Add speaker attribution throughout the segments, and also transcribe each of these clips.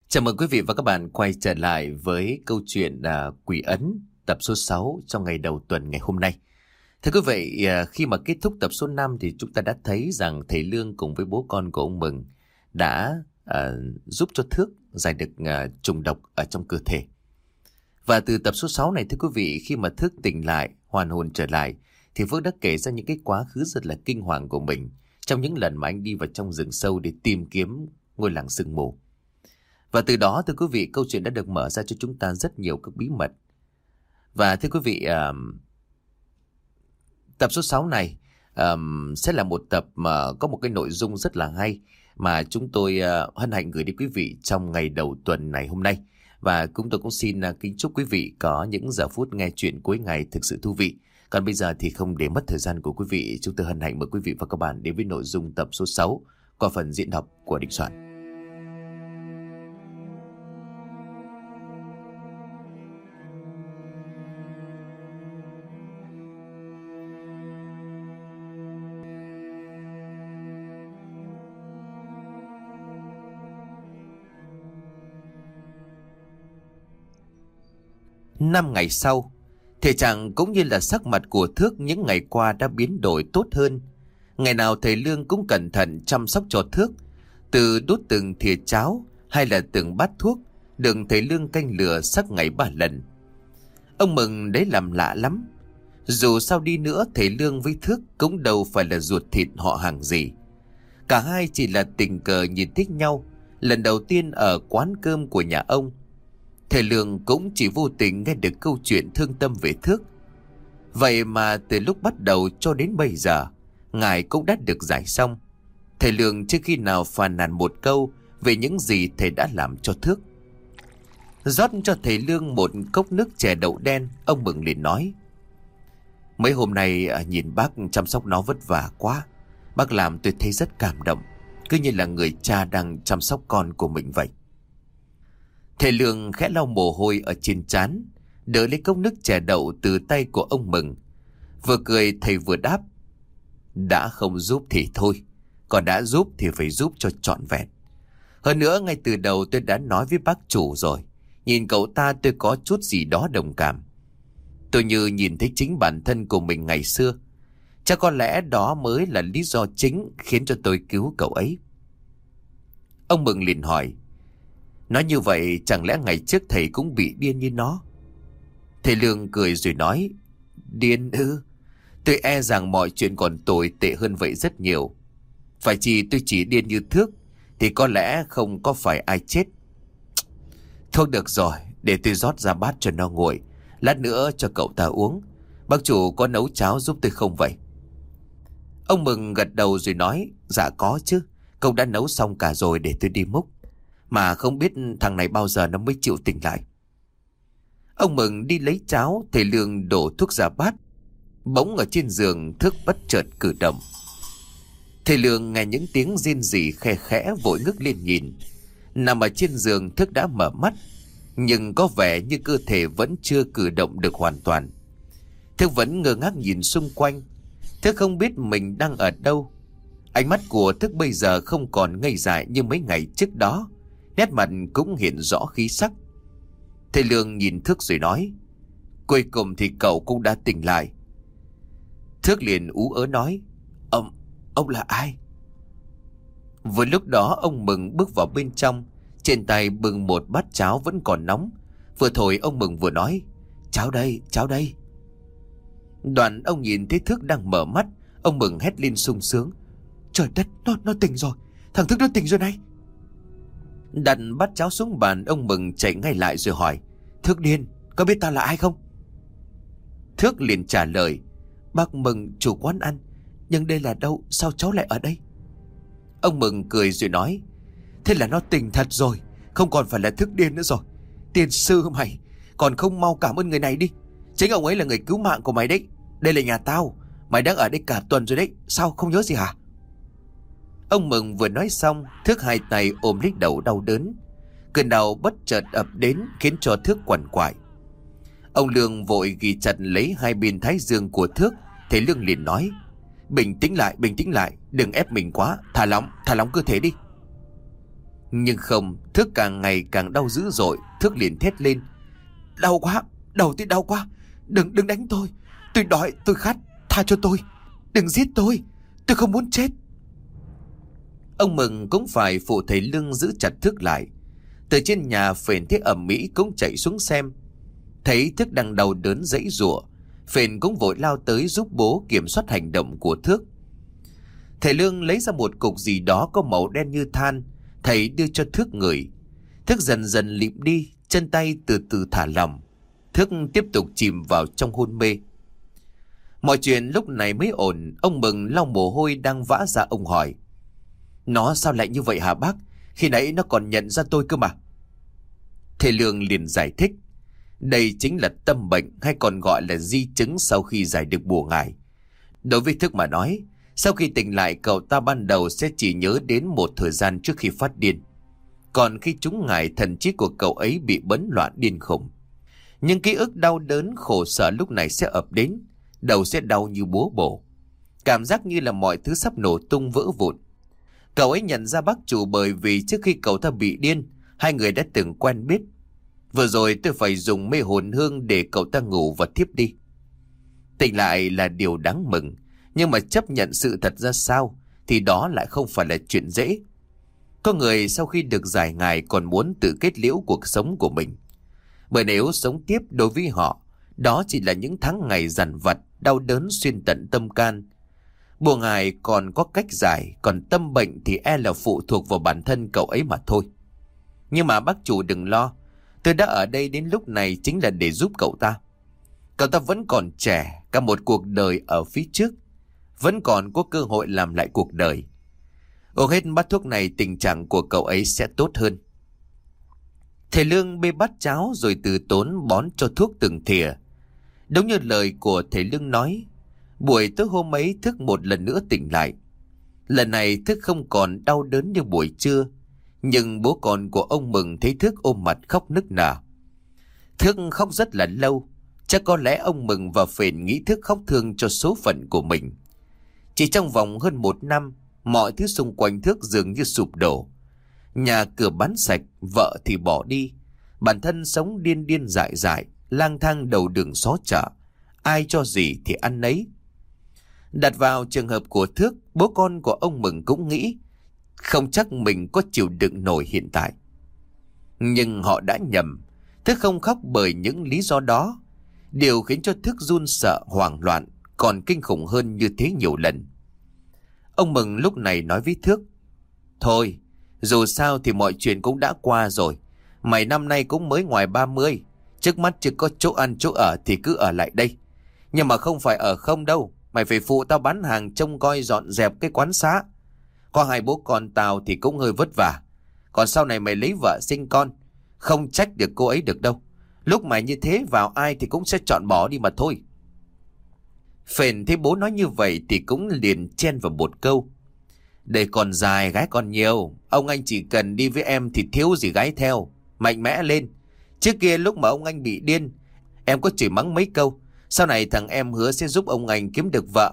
Speaker 1: Chào mừng quý vị và các bạn quay trở lại với câu chuyện Quỷ Ấn tập số 6 trong ngày đầu tuần ngày hôm nay. Thưa quý vị, khi mà kết thúc tập số 5 thì chúng ta đã thấy rằng thầy Lương cùng với bố con của ông Mừng đã giúp cho Thước giải được trùng độc ở trong cơ thể. Và từ tập số 6 này thưa quý vị, khi mà Thước tỉnh lại, hoàn hồn trở lại thì Phước đã kể ra những cái quá khứ rất là kinh hoàng của mình trong những lần mà anh đi vào trong rừng sâu để tìm kiếm ngôi làng sương mù. Và từ đó thưa quý vị, câu chuyện đã được mở ra cho chúng ta rất nhiều các bí mật. Và thưa quý vị, tập số 6 này sẽ là một tập mà có một cái nội dung rất là hay mà chúng tôi hân hạnh gửi đến quý vị trong ngày đầu tuần này hôm nay. Và chúng tôi cũng xin kính chúc quý vị có những giờ phút nghe chuyện cuối ngày thực sự thú vị. Còn bây giờ thì không để mất thời gian của quý vị, chúng tôi hân hạnh mời quý vị và các bạn đến với nội dung tập số 6 qua phần diễn đọc của Đình Soạn. Năm ngày sau, thể trạng cũng như là sắc mặt của Thước những ngày qua đã biến đổi tốt hơn. Ngày nào thầy Lương cũng cẩn thận chăm sóc cho Thước, từ đút từng thìa cháo hay là từng bát thuốc, được thầy Lương canh lửa sắc ngày 3 lần. Ông Mừng đấy làm lạ lắm. Dù sao đi nữa thầy Lương với Thước cũng đâu phải là ruột thịt họ hàng gì. Cả hai chỉ là tình cờ nhìn thích nhau lần đầu tiên ở quán cơm của nhà ông. Thầy Lương cũng chỉ vô tình nghe được câu chuyện thương tâm về Thước. Vậy mà từ lúc bắt đầu cho đến bây giờ, ngài cũng đã được giải xong. Thầy Lương chưa khi nào phàn nàn một câu về những gì thầy đã làm cho Thước. Rót cho thầy Lương một cốc nước chè đậu đen, ông Mừng liền nói: "Mấy hôm nay nhìn bác chăm sóc nó vất vả quá. Bác làm tôi thấy rất cảm động, cứ như là người cha đang chăm sóc con của mình vậy." Thầy Lương khẽ lau mồ hôi ở trên trán, đỡ lấy cốc nước chè đậu từ tay của ông Mừng. Vừa cười thầy vừa đáp: "Đã không giúp thì thôi, còn đã giúp thì phải giúp cho trọn vẹn. Hơn nữa ngay từ đầu tôi đã nói với bác chủ rồi, nhìn cậu ta tôi có chút gì đó đồng cảm. Tôi như nhìn thấy chính bản thân của mình ngày xưa. Chắc có lẽ đó mới là lý do chính khiến cho tôi cứu cậu ấy." Ông Mừng liền hỏi: "Nói như vậy chẳng lẽ ngày trước thầy cũng bị điên như nó?" Thầy Lương cười rồi nói: "Điên ư? Tôi e rằng mọi chuyện còn tồi tệ hơn vậy rất nhiều. Phải chỉ tôi chỉ điên như Thước thì có lẽ không có phải ai chết. Thôi được rồi, để tôi rót ra bát cho nó nguội, lát nữa cho cậu ta uống. Bác chủ có nấu cháo giúp tôi không vậy?" Ông Mừng gật đầu rồi nói: "Dạ có chứ, cậu đã nấu xong cả rồi, để tôi đi múc. Mà không biết thằng này bao giờ nó mới chịu tỉnh lại." Ông Mừng đi lấy cháo, thầy Lương đổ thuốc ra bát. Bỗng ở trên giường Thước bất chợt cử động. Thầy Lương nghe những tiếng rên rỉ khe khẽ vội ngước lên nhìn. Nằm ở trên giường Thước đã mở mắt, nhưng có vẻ như cơ thể vẫn chưa cử động được hoàn toàn. Thước vẫn ngơ ngác nhìn xung quanh. Thước không biết mình đang ở đâu. Ánh mắt của Thước bây giờ không còn ngây dại như mấy ngày trước đó, nét mặt cũng hiện rõ khí sắc. Thầy Lương nhìn Thước rồi nói: "Cuối cùng thì cậu cũng đã tỉnh lại." Thước liền ú ớ nói: Ông là ai?" Vừa lúc đó ông Mừng bước vào bên trong, trên tay bưng một bát cháo vẫn còn nóng. Vừa thổi ông Mừng vừa nói: Cháo đây, cháo đây." Đoạn ông nhìn thấy Thước đang mở mắt, ông Mừng hét lên sung sướng: "Trời đất, nó tỉnh rồi, thằng Thước nó tỉnh rồi này." Đặt bát cháo xuống bàn, ông Mừng chạy ngay lại rồi hỏi: "Thước điên, có biết ta là ai không?" Thước liền trả lời: "Bác Mừng, chủ quán ăn, nhưng đây là đâu, sao cháu lại ở đây?" Ông Mừng cười rồi nói: "Thế là nó tỉnh thật rồi, không còn phải là Thước điên nữa rồi. Tiên sư mày, còn không mau cảm ơn người này đi. Chính ông ấy là người cứu mạng của mày đấy. Đây là nhà tao, mày đang ở đây cả tuần rồi đấy, sao không nhớ gì hả?" Ông Mừng vừa nói xong, Thước hai tay ôm lấy đầu đau đớn. Cơn đau bất chợt ập đến khiến cho Thước quằn quại. Ông Lương vội ghi chặt lấy hai bên thái dương của Thước. Thầy Lương liền nói: "Bình tĩnh lại, đừng ép mình quá, thả lỏng cơ thể đi." Nhưng không, Thước càng ngày càng đau dữ dội. Thước liền thét lên: Đau quá, đầu tôi đau quá, đừng đánh tôi. Tôi đói, tôi khát, tha cho tôi. Đừng giết tôi không muốn chết. Ông Mừng cũng phải phụ thầy Lương giữ chặt Thước lại. Từ trên nhà Phền thấy ầm ĩ cũng chạy xuống xem. Thấy Thước đang đau đớn giãy giụa, Phền cũng vội lao tới giúp bố kiểm soát hành động của Thước. Thầy Lương lấy ra một cục gì đó có màu đen như than. Thầy đưa cho Thước ngửi. Thước dần dần lịm đi, chân tay từ từ thả lỏng. Thước tiếp tục chìm vào trong hôn mê. Mọi chuyện lúc này mới ổn. Ông Mừng lau mồ hôi đang vã ra, ông hỏi: Nó sao lại như vậy hả bác? Khi nãy nó còn nhận ra tôi cơ mà. Thầy Lương liền giải thích: Đây chính là tâm bệnh, hay còn gọi là di chứng sau khi giải được bùa ngải. Đối với Thước mà nói, sau khi tỉnh lại, cậu ta ban đầu sẽ chỉ nhớ đến một thời gian trước khi phát điên. Còn khi trúng ngải, thần trí của cậu ấy bị bấn loạn điên khùng. Nhưng ký ức đau đớn khổ sở lúc này sẽ ập đến. Đầu sẽ đau như búa bổ, cảm giác như là mọi thứ sắp nổ tung vỡ vụn. Cậu ấy nhận ra bác chủ bởi vì trước khi cậu ta bị điên, hai người đã từng quen biết. Vừa rồi tôi phải dùng mê hồn hương để cậu ta ngủ và thiếp đi. Tỉnh lại là điều đáng mừng, nhưng mà chấp nhận sự thật ra sao thì đó lại không phải là chuyện dễ. Có người sau khi được giải ngải còn muốn tự kết liễu cuộc sống của mình. Bởi nếu sống tiếp, đối với họ, đó chỉ là những tháng ngày dằn vặt, đau đớn xuyên tận tâm can. Bùa ngải còn có cách giải, còn tâm bệnh thì là phụ thuộc vào bản thân cậu ấy mà thôi. Nhưng mà bác chủ đừng lo, tôi đã ở đây đến lúc này chính là để giúp cậu ta. Cậu ta vẫn còn trẻ, cả một cuộc đời ở phía trước, vẫn còn có cơ hội làm lại cuộc đời. Uống hết bát thuốc này, tình trạng của cậu ấy sẽ tốt hơn. Thầy Lương bê bát cháo rồi từ tốn bón cho thuốc từng thìa. Đúng như lời của thầy Lương nói, buổi tối hôm ấy Thức một lần nữa tỉnh lại. Lần này Thức không còn đau đớn như buổi trưa, nhưng bố con của ông Mừng thấy Thức ôm mặt khóc nức nở. Thức khóc rất là lâu, chắc có lẽ ông Mừng và Phền nghĩ Thức khóc thương cho số phận của mình. Chỉ trong vòng hơn 1 năm, mọi thứ xung quanh Thức dường như sụp đổ. Nhà cửa bán sạch, vợ thì bỏ đi, bản thân sống điên điên dại dại, lang thang đầu đường xó chợ, ai cho gì thì ăn nấy. Đặt vào trường hợp của Thước, bố con của ông Mừng cũng nghĩ không chắc mình có chịu đựng nổi hiện tại. Nhưng họ đã nhầm. Thước không khóc bởi những lý do đó. Điều khiến cho Thước run sợ, hoảng loạn còn kinh khủng hơn như thế nhiều lần. Ông Mừng lúc này nói với Thước: Thôi, dù sao thì mọi chuyện cũng đã qua rồi. Mày năm nay cũng mới ngoài 30, trước mắt chưa có chỗ ăn chỗ ở thì cứ ở lại đây. Nhưng mà không phải ở không đâu, mày phải phụ tao bán hàng, trông coi dọn dẹp cái quán xá. Có hai bố con tao thì cũng hơi vất vả. Còn sau này mày lấy vợ sinh con, không trách được cô ấy được đâu. Lúc mày như thế vào ai thì cũng sẽ chọn bỏ đi mà thôi. Phền thấy bố nói như vậy thì cũng liền chen vào một câu: Đời còn dài, gái còn nhiều. Ông anh chỉ cần đi với em thì thiếu gì gái theo. Mạnh mẽ lên. Trước kia lúc mà ông anh bị điên, em có chửi mắng mấy câu. Sau này thằng em hứa sẽ giúp ông anh kiếm được vợ.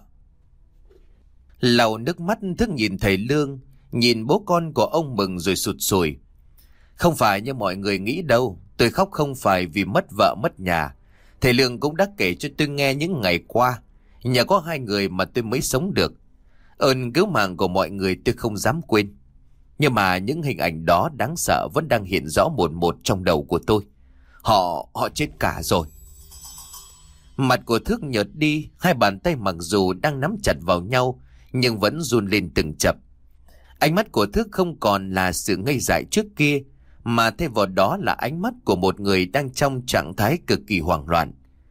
Speaker 1: Lau nước mắt, Thức nhìn thầy Lương, nhìn bố con của ông Mừng rồi sụt sùi. Không phải như mọi người nghĩ đâu. Tôi khóc không phải vì mất vợ mất nhà. Thầy Lương cũng đã kể cho tôi nghe những ngày qua. Nhờ có hai người mà tôi mới sống được. Ơn cứu mạng của mọi người tôi không dám quên. Nhưng mà những hình ảnh đó đáng sợ vẫn đang hiện rõ một một trong đầu của tôi. Họ chết cả rồi. Mặt của Thước nhợt đi, hai bàn tay mặc dù đang nắm chặt vào nhau nhưng vẫn run lên từng chập. Ánh mắt của Thước không còn là sự ngây dại trước kia, mà thay vào đó là ánh mắt của một người đang trong trạng thái cực kỳ hoảng loạn.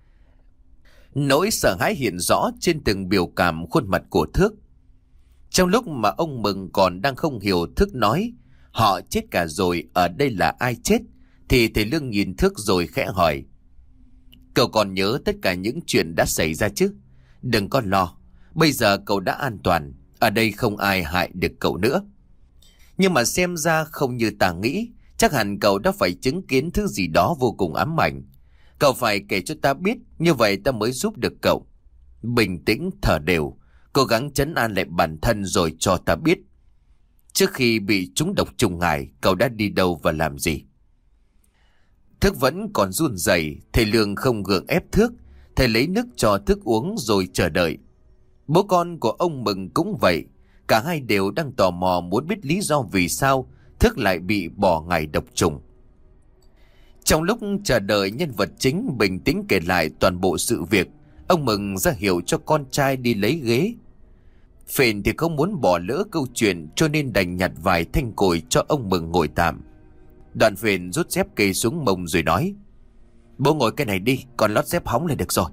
Speaker 1: Nỗi sợ hãi hiện rõ trên từng biểu cảm khuôn mặt của Thước. Trong lúc mà ông Mừng còn đang không hiểu Thước nói họ chết cả rồi, ở đây là ai chết, thì thầy Lương nhìn Thước rồi khẽ hỏi: Cậu còn nhớ tất cả những chuyện đã xảy ra chứ? Đừng có lo, bây giờ cậu đã an toàn, ở đây không ai hại được cậu nữa. Nhưng mà xem ra không như ta nghĩ, chắc hẳn cậu đã phải chứng kiến thứ gì đó vô cùng ám ảnh. Cậu phải kể cho ta biết, như vậy ta mới giúp được cậu. Bình tĩnh, thở đều, cố gắng trấn an lại bản thân rồi cho ta biết. Trước khi bị trúng độc trùng ngải, cậu đã đi đâu và làm gì? Thước vẫn còn run rẩy. Thầy Lương không gượng ép Thước. Thầy lấy nước cho Thước uống rồi chờ đợi. Bố con của ông Mừng cũng vậy. Cả hai đều đang tò mò muốn biết lý do vì sao Thước lại bị bỏ ngải độc trùng. Trong lúc chờ đợi, nhân vật chính bình tĩnh kể lại toàn bộ sự việc. Ông Mừng ra hiệu cho con trai đi lấy ghế. Phền thì không muốn bỏ lỡ câu chuyện, cho nên đành nhặt vài thanh củi cho ông Mừng ngồi tạm. Đoạn Phền rút dép kê xuống mông rồi nói: Bố ngồi cái này đi, còn lót dép hóng là được rồi.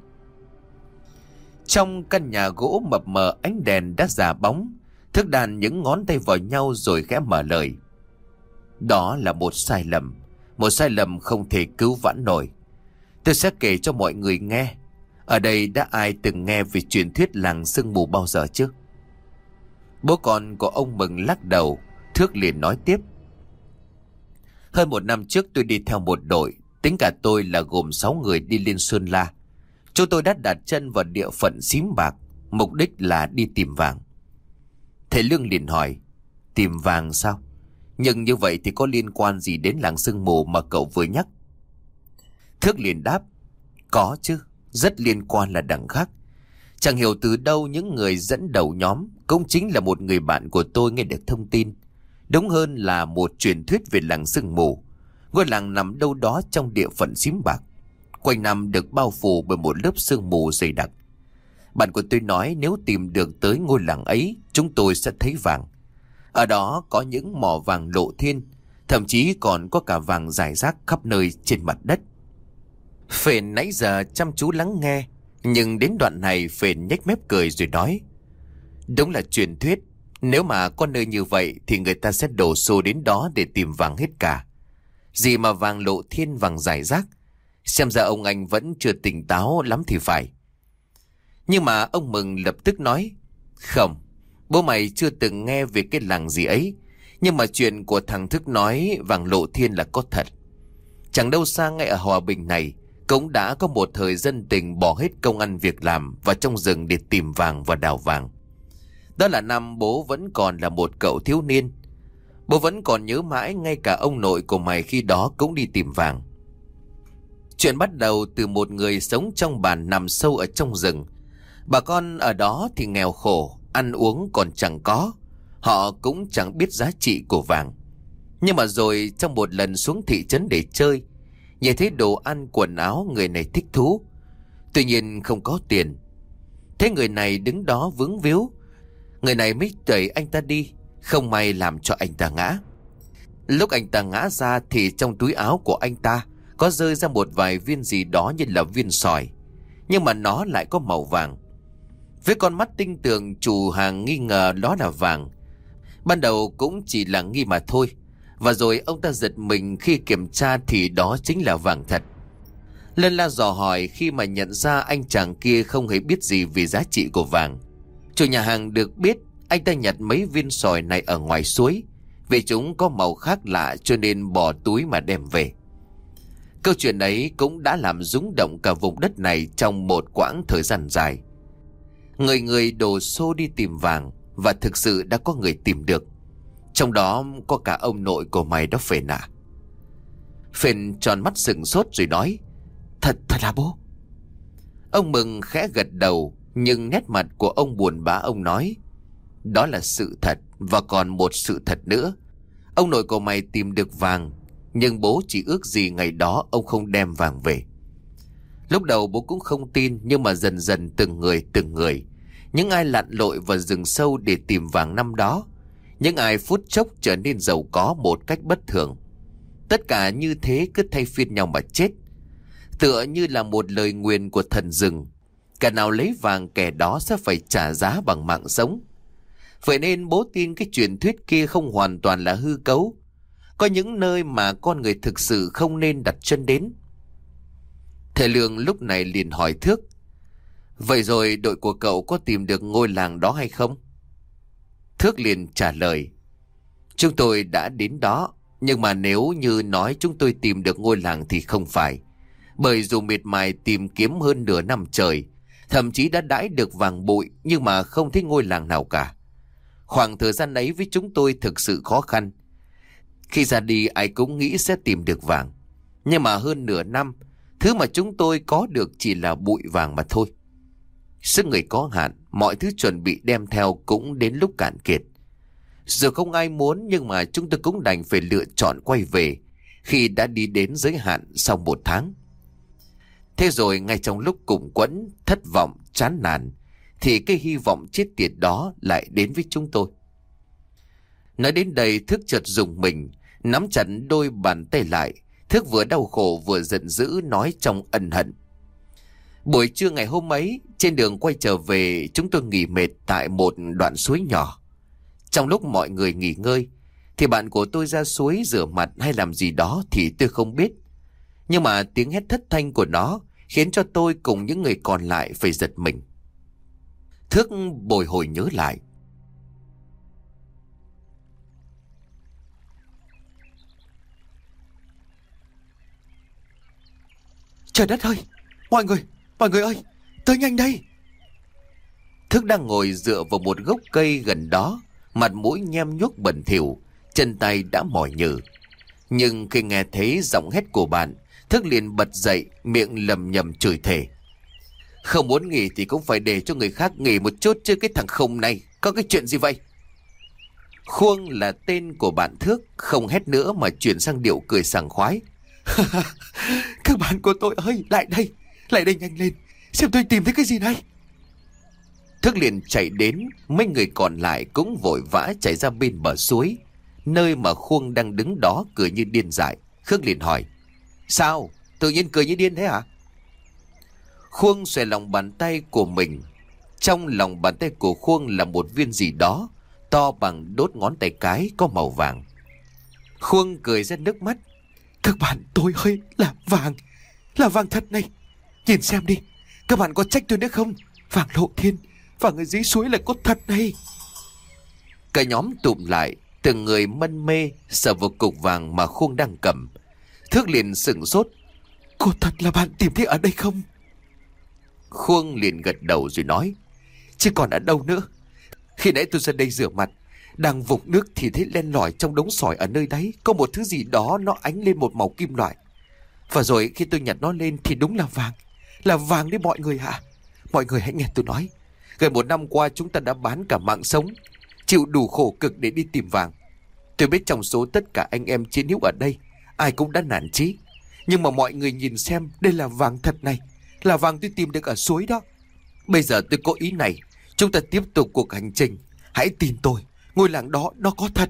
Speaker 1: Trong căn nhà gỗ mập mờ, ánh đèn đã rả bóng. Thước đàn những ngón tay vào nhau rồi khẽ mở lời: Đó là một sai lầm. Một sai lầm không thể cứu vãn nổi. Tôi sẽ kể cho mọi người nghe. Ở đây đã ai từng nghe về truyền thuyết làng sương mù bao giờ chứ? Bố con của ông Mừng lắc đầu. Thước liền nói tiếp: Hơn 1 năm trước tôi đi theo một đội. Tính cả tôi là gồm 6 người đi lên Sơn La. Chúng tôi đã đặt chân vào địa phận Xím Bạc. Mục đích là đi tìm vàng. Thầy Lương liền hỏi: Tìm vàng sao? Nhưng như vậy thì có liên quan gì đến làng sương mù mà cậu vừa nhắc? Thước liền đáp: Có chứ, rất liên quan là đằng khác. Chẳng hiểu từ đâu những người dẫn đầu nhóm cũng chính là một người bạn của tôi nghe được thông tin. Đúng hơn là một truyền thuyết về làng sương mù. Ngôi làng nằm đâu đó trong địa phận Xím Bạc. Quanh năm được bao phủ bởi một lớp sương mù dày đặc. Bạn của tôi nói nếu tìm được tới ngôi làng ấy, chúng tôi sẽ thấy vàng. Ở đó có những mỏ vàng lộ thiên, thậm chí còn có cả vàng rải rác khắp nơi trên mặt đất. Phền nãy giờ chăm chú lắng nghe, nhưng đến đoạn này Phền nhếch mép cười rồi nói: Đúng là truyền thuyết. Nếu mà có nơi như vậy thì người ta sẽ đổ xô đến đó để tìm vàng hết cả. Gì mà vàng lộ thiên, vàng rải rác. Xem ra ông anh vẫn chưa tỉnh táo lắm thì phải. Nhưng mà ông Mừng lập tức nói: Không, bố mày chưa từng nghe về cái làng gì ấy. Nhưng mà chuyện của thằng Thức nói vàng lộ thiên là có thật. Chẳng đâu xa, ngay ở Hòa Bình này cũng đã có một thời dân tình bỏ hết công ăn việc làm vào trong rừng để tìm vàng và đào vàng. Đó là năm bố vẫn còn là một cậu thiếu niên. Bố vẫn còn nhớ mãi, ngay cả ông nội của mày khi đó cũng đi tìm vàng. Chuyện bắt đầu từ một người sống trong bản nằm sâu ở trong rừng. Bà con ở đó thì nghèo khổ, ăn uống còn chẳng có. Họ cũng chẳng biết giá trị của vàng. Nhưng mà rồi trong một lần xuống thị trấn để chơi, nhìn thấy đồ ăn quần áo, người này thích thú. Tuy nhiên không có tiền. Thế người này đứng đó vướng víu. Người này mới đẩy anh ta đi, không may làm cho anh ta ngã. Lúc anh ta ngã ra thì trong túi áo của anh ta có rơi ra một vài viên gì đó như là viên sỏi, nhưng mà nó lại có màu vàng. Với con mắt tinh tường, chủ hàng nghi ngờ đó là vàng. Ban đầu cũng chỉ là nghi mà thôi. Và rồi ông ta giật mình khi kiểm tra thì đó chính là vàng thật. Lân la dò hỏi khi mà nhận ra anh chàng kia không hề biết gì về giá trị của vàng. Chủ nhà hàng được biết anh ta nhặt mấy viên sỏi này ở ngoài suối, vì chúng có màu khác lạ cho nên bỏ túi mà đem về. Câu chuyện ấy cũng đã làm rúng động cả vùng đất này trong một quãng thời gian dài. Người người đổ xô đi tìm vàng, và thực sự đã có người tìm được. Trong đó có cả ông nội của mày đó Phền à. Phền tròn mắt sừng sốt rồi nói: Thật là bố? Ông Mừng khẽ gật đầu, nhưng nét mặt của ông buồn bã. Ông nói: Đó là sự thật, và còn một sự thật nữa. Ông nội của mày tìm được vàng, nhưng bố chỉ ước gì ngày đó ông không đem vàng về. Lúc đầu bố cũng không tin, nhưng mà dần dần từng người, những ai lặn lội vào rừng sâu để tìm vàng năm đó, những ai phút chốc trở nên giàu có một cách bất thường, tất cả như thế cứ thay phiên nhau mà chết. Tựa như là một lời nguyền của thần rừng, kẻ nào lấy vàng kẻ đó sẽ phải trả giá bằng mạng sống. Vậy nên bố tin cái truyền thuyết kia không hoàn toàn là hư cấu. Có những nơi mà con người thực sự không nên đặt chân đến. Thầy Lương lúc này liền hỏi Thước: Vậy rồi đội của cậu có tìm được ngôi làng đó hay không? Thước liền trả lời: Chúng tôi đã đến đó, nhưng mà nếu như nói chúng tôi tìm được ngôi làng thì không phải. Bởi dù miệt mài tìm kiếm hơn nửa năm trời, thậm chí đã đãi được vàng bụi, nhưng mà không thấy ngôi làng nào cả. Khoảng thời gian ấy với chúng tôi thực sự khó khăn. Khi ra đi ai cũng nghĩ sẽ tìm được vàng. Nhưng mà hơn nửa năm, thứ mà chúng tôi có được chỉ là bụi vàng mà thôi. Sức người có hạn, mọi thứ chuẩn bị đem theo cũng đến lúc cạn kiệt. Dù không ai muốn nhưng mà chúng tôi cũng đành phải lựa chọn quay về khi đã đi đến giới hạn sau 1 tháng. Thế rồi ngay trong lúc cùng quẫn, thất vọng, chán nản, thì cái hy vọng chết tiệt đó lại đến với chúng tôi. Nói đến đây Thức chợt rùng mình, nắm chặt đôi bàn tay lại. Thức vừa đau khổ vừa giận dữ nói trong ân hận. Buổi trưa ngày hôm ấy, trên đường quay trở về, chúng tôi nghỉ mệt tại một đoạn suối nhỏ. Trong lúc mọi người nghỉ ngơi, thì bạn của tôi ra suối rửa mặt hay làm gì đó thì tôi không biết. Nhưng mà tiếng hét thất thanh của nó khiến cho tôi cùng những người còn lại phải giật mình. Thức bồi hồi nhớ lại.
Speaker 2: Trời đất ơi! Mọi người ơi! Tới nhanh đây!
Speaker 1: Thức đang ngồi dựa vào một gốc cây gần đó, mặt mũi nhem nhuốc bẩn thỉu, chân tay đã mỏi nhừ. Nhưng khi nghe thấy giọng hét của bạn, Thức liền bật dậy, miệng lầm nhầm chửi thề. Không muốn nghỉ thì cũng phải để cho người khác nghỉ một chút chứ, cái thằng khùng này có cái chuyện gì vậy? Khuông là tên của bạn Thức, không hét nữa mà chuyển sang điệu cười sảng khoái.
Speaker 2: Các bạn của tôi ơi, lại đây nhanh lên, xem tôi tìm thấy cái gì đây.
Speaker 1: Thức liền chạy đến, mấy người còn lại cũng vội vã chạy ra bên bờ suối, nơi mà Khuông đang đứng đó cười như điên dại. Khước liền hỏi: Sao? Tự nhiên cười như điên thế hả? Khuông xòe lòng bàn tay của mình. Trong lòng bàn tay của Khuông là một viên gì đó to bằng đốt ngón tay cái, có màu vàng. Khuông cười ra nước mắt.
Speaker 2: Các bạn tôi ơi, là vàng thật này. Nhìn xem đi, các bạn có trách tôi nữa không? Vàng lộ thiên, vàng ở dưới suối lại có thật này.
Speaker 1: Cả nhóm tụm lại, từng người mân mê sờ vào cục vàng mà Khuông đang cầm. Thức liền sửng sốt.
Speaker 2: Có thật là bạn tìm thấy ở đây không?
Speaker 1: Khuông liền gật đầu rồi nói:
Speaker 2: Chứ còn ở đâu nữa. Khi nãy tôi ra đây rửa mặt, đang vục nước thì thấy len lỏi trong đống sỏi ở nơi đấy có một thứ gì đó, nó ánh lên một màu kim loại. Và rồi khi tôi nhặt nó lên thì đúng là vàng đấy mọi người ạ. Mọi người hãy nghe tôi nói, gần 1 năm qua chúng ta đã bán cả mạng sống, chịu đủ khổ cực để đi tìm vàng. Tôi biết trong số tất cả anh em chiến hữu ở đây, ai cũng đã nản chí. Nhưng mà mọi người nhìn xem, đây là vàng thật này, là vàng tôi tìm được ở suối đó. Bây giờ tôi có ý này, chúng ta tiếp tục cuộc hành trình. Hãy tin tôi, ngôi làng đó nó có thật.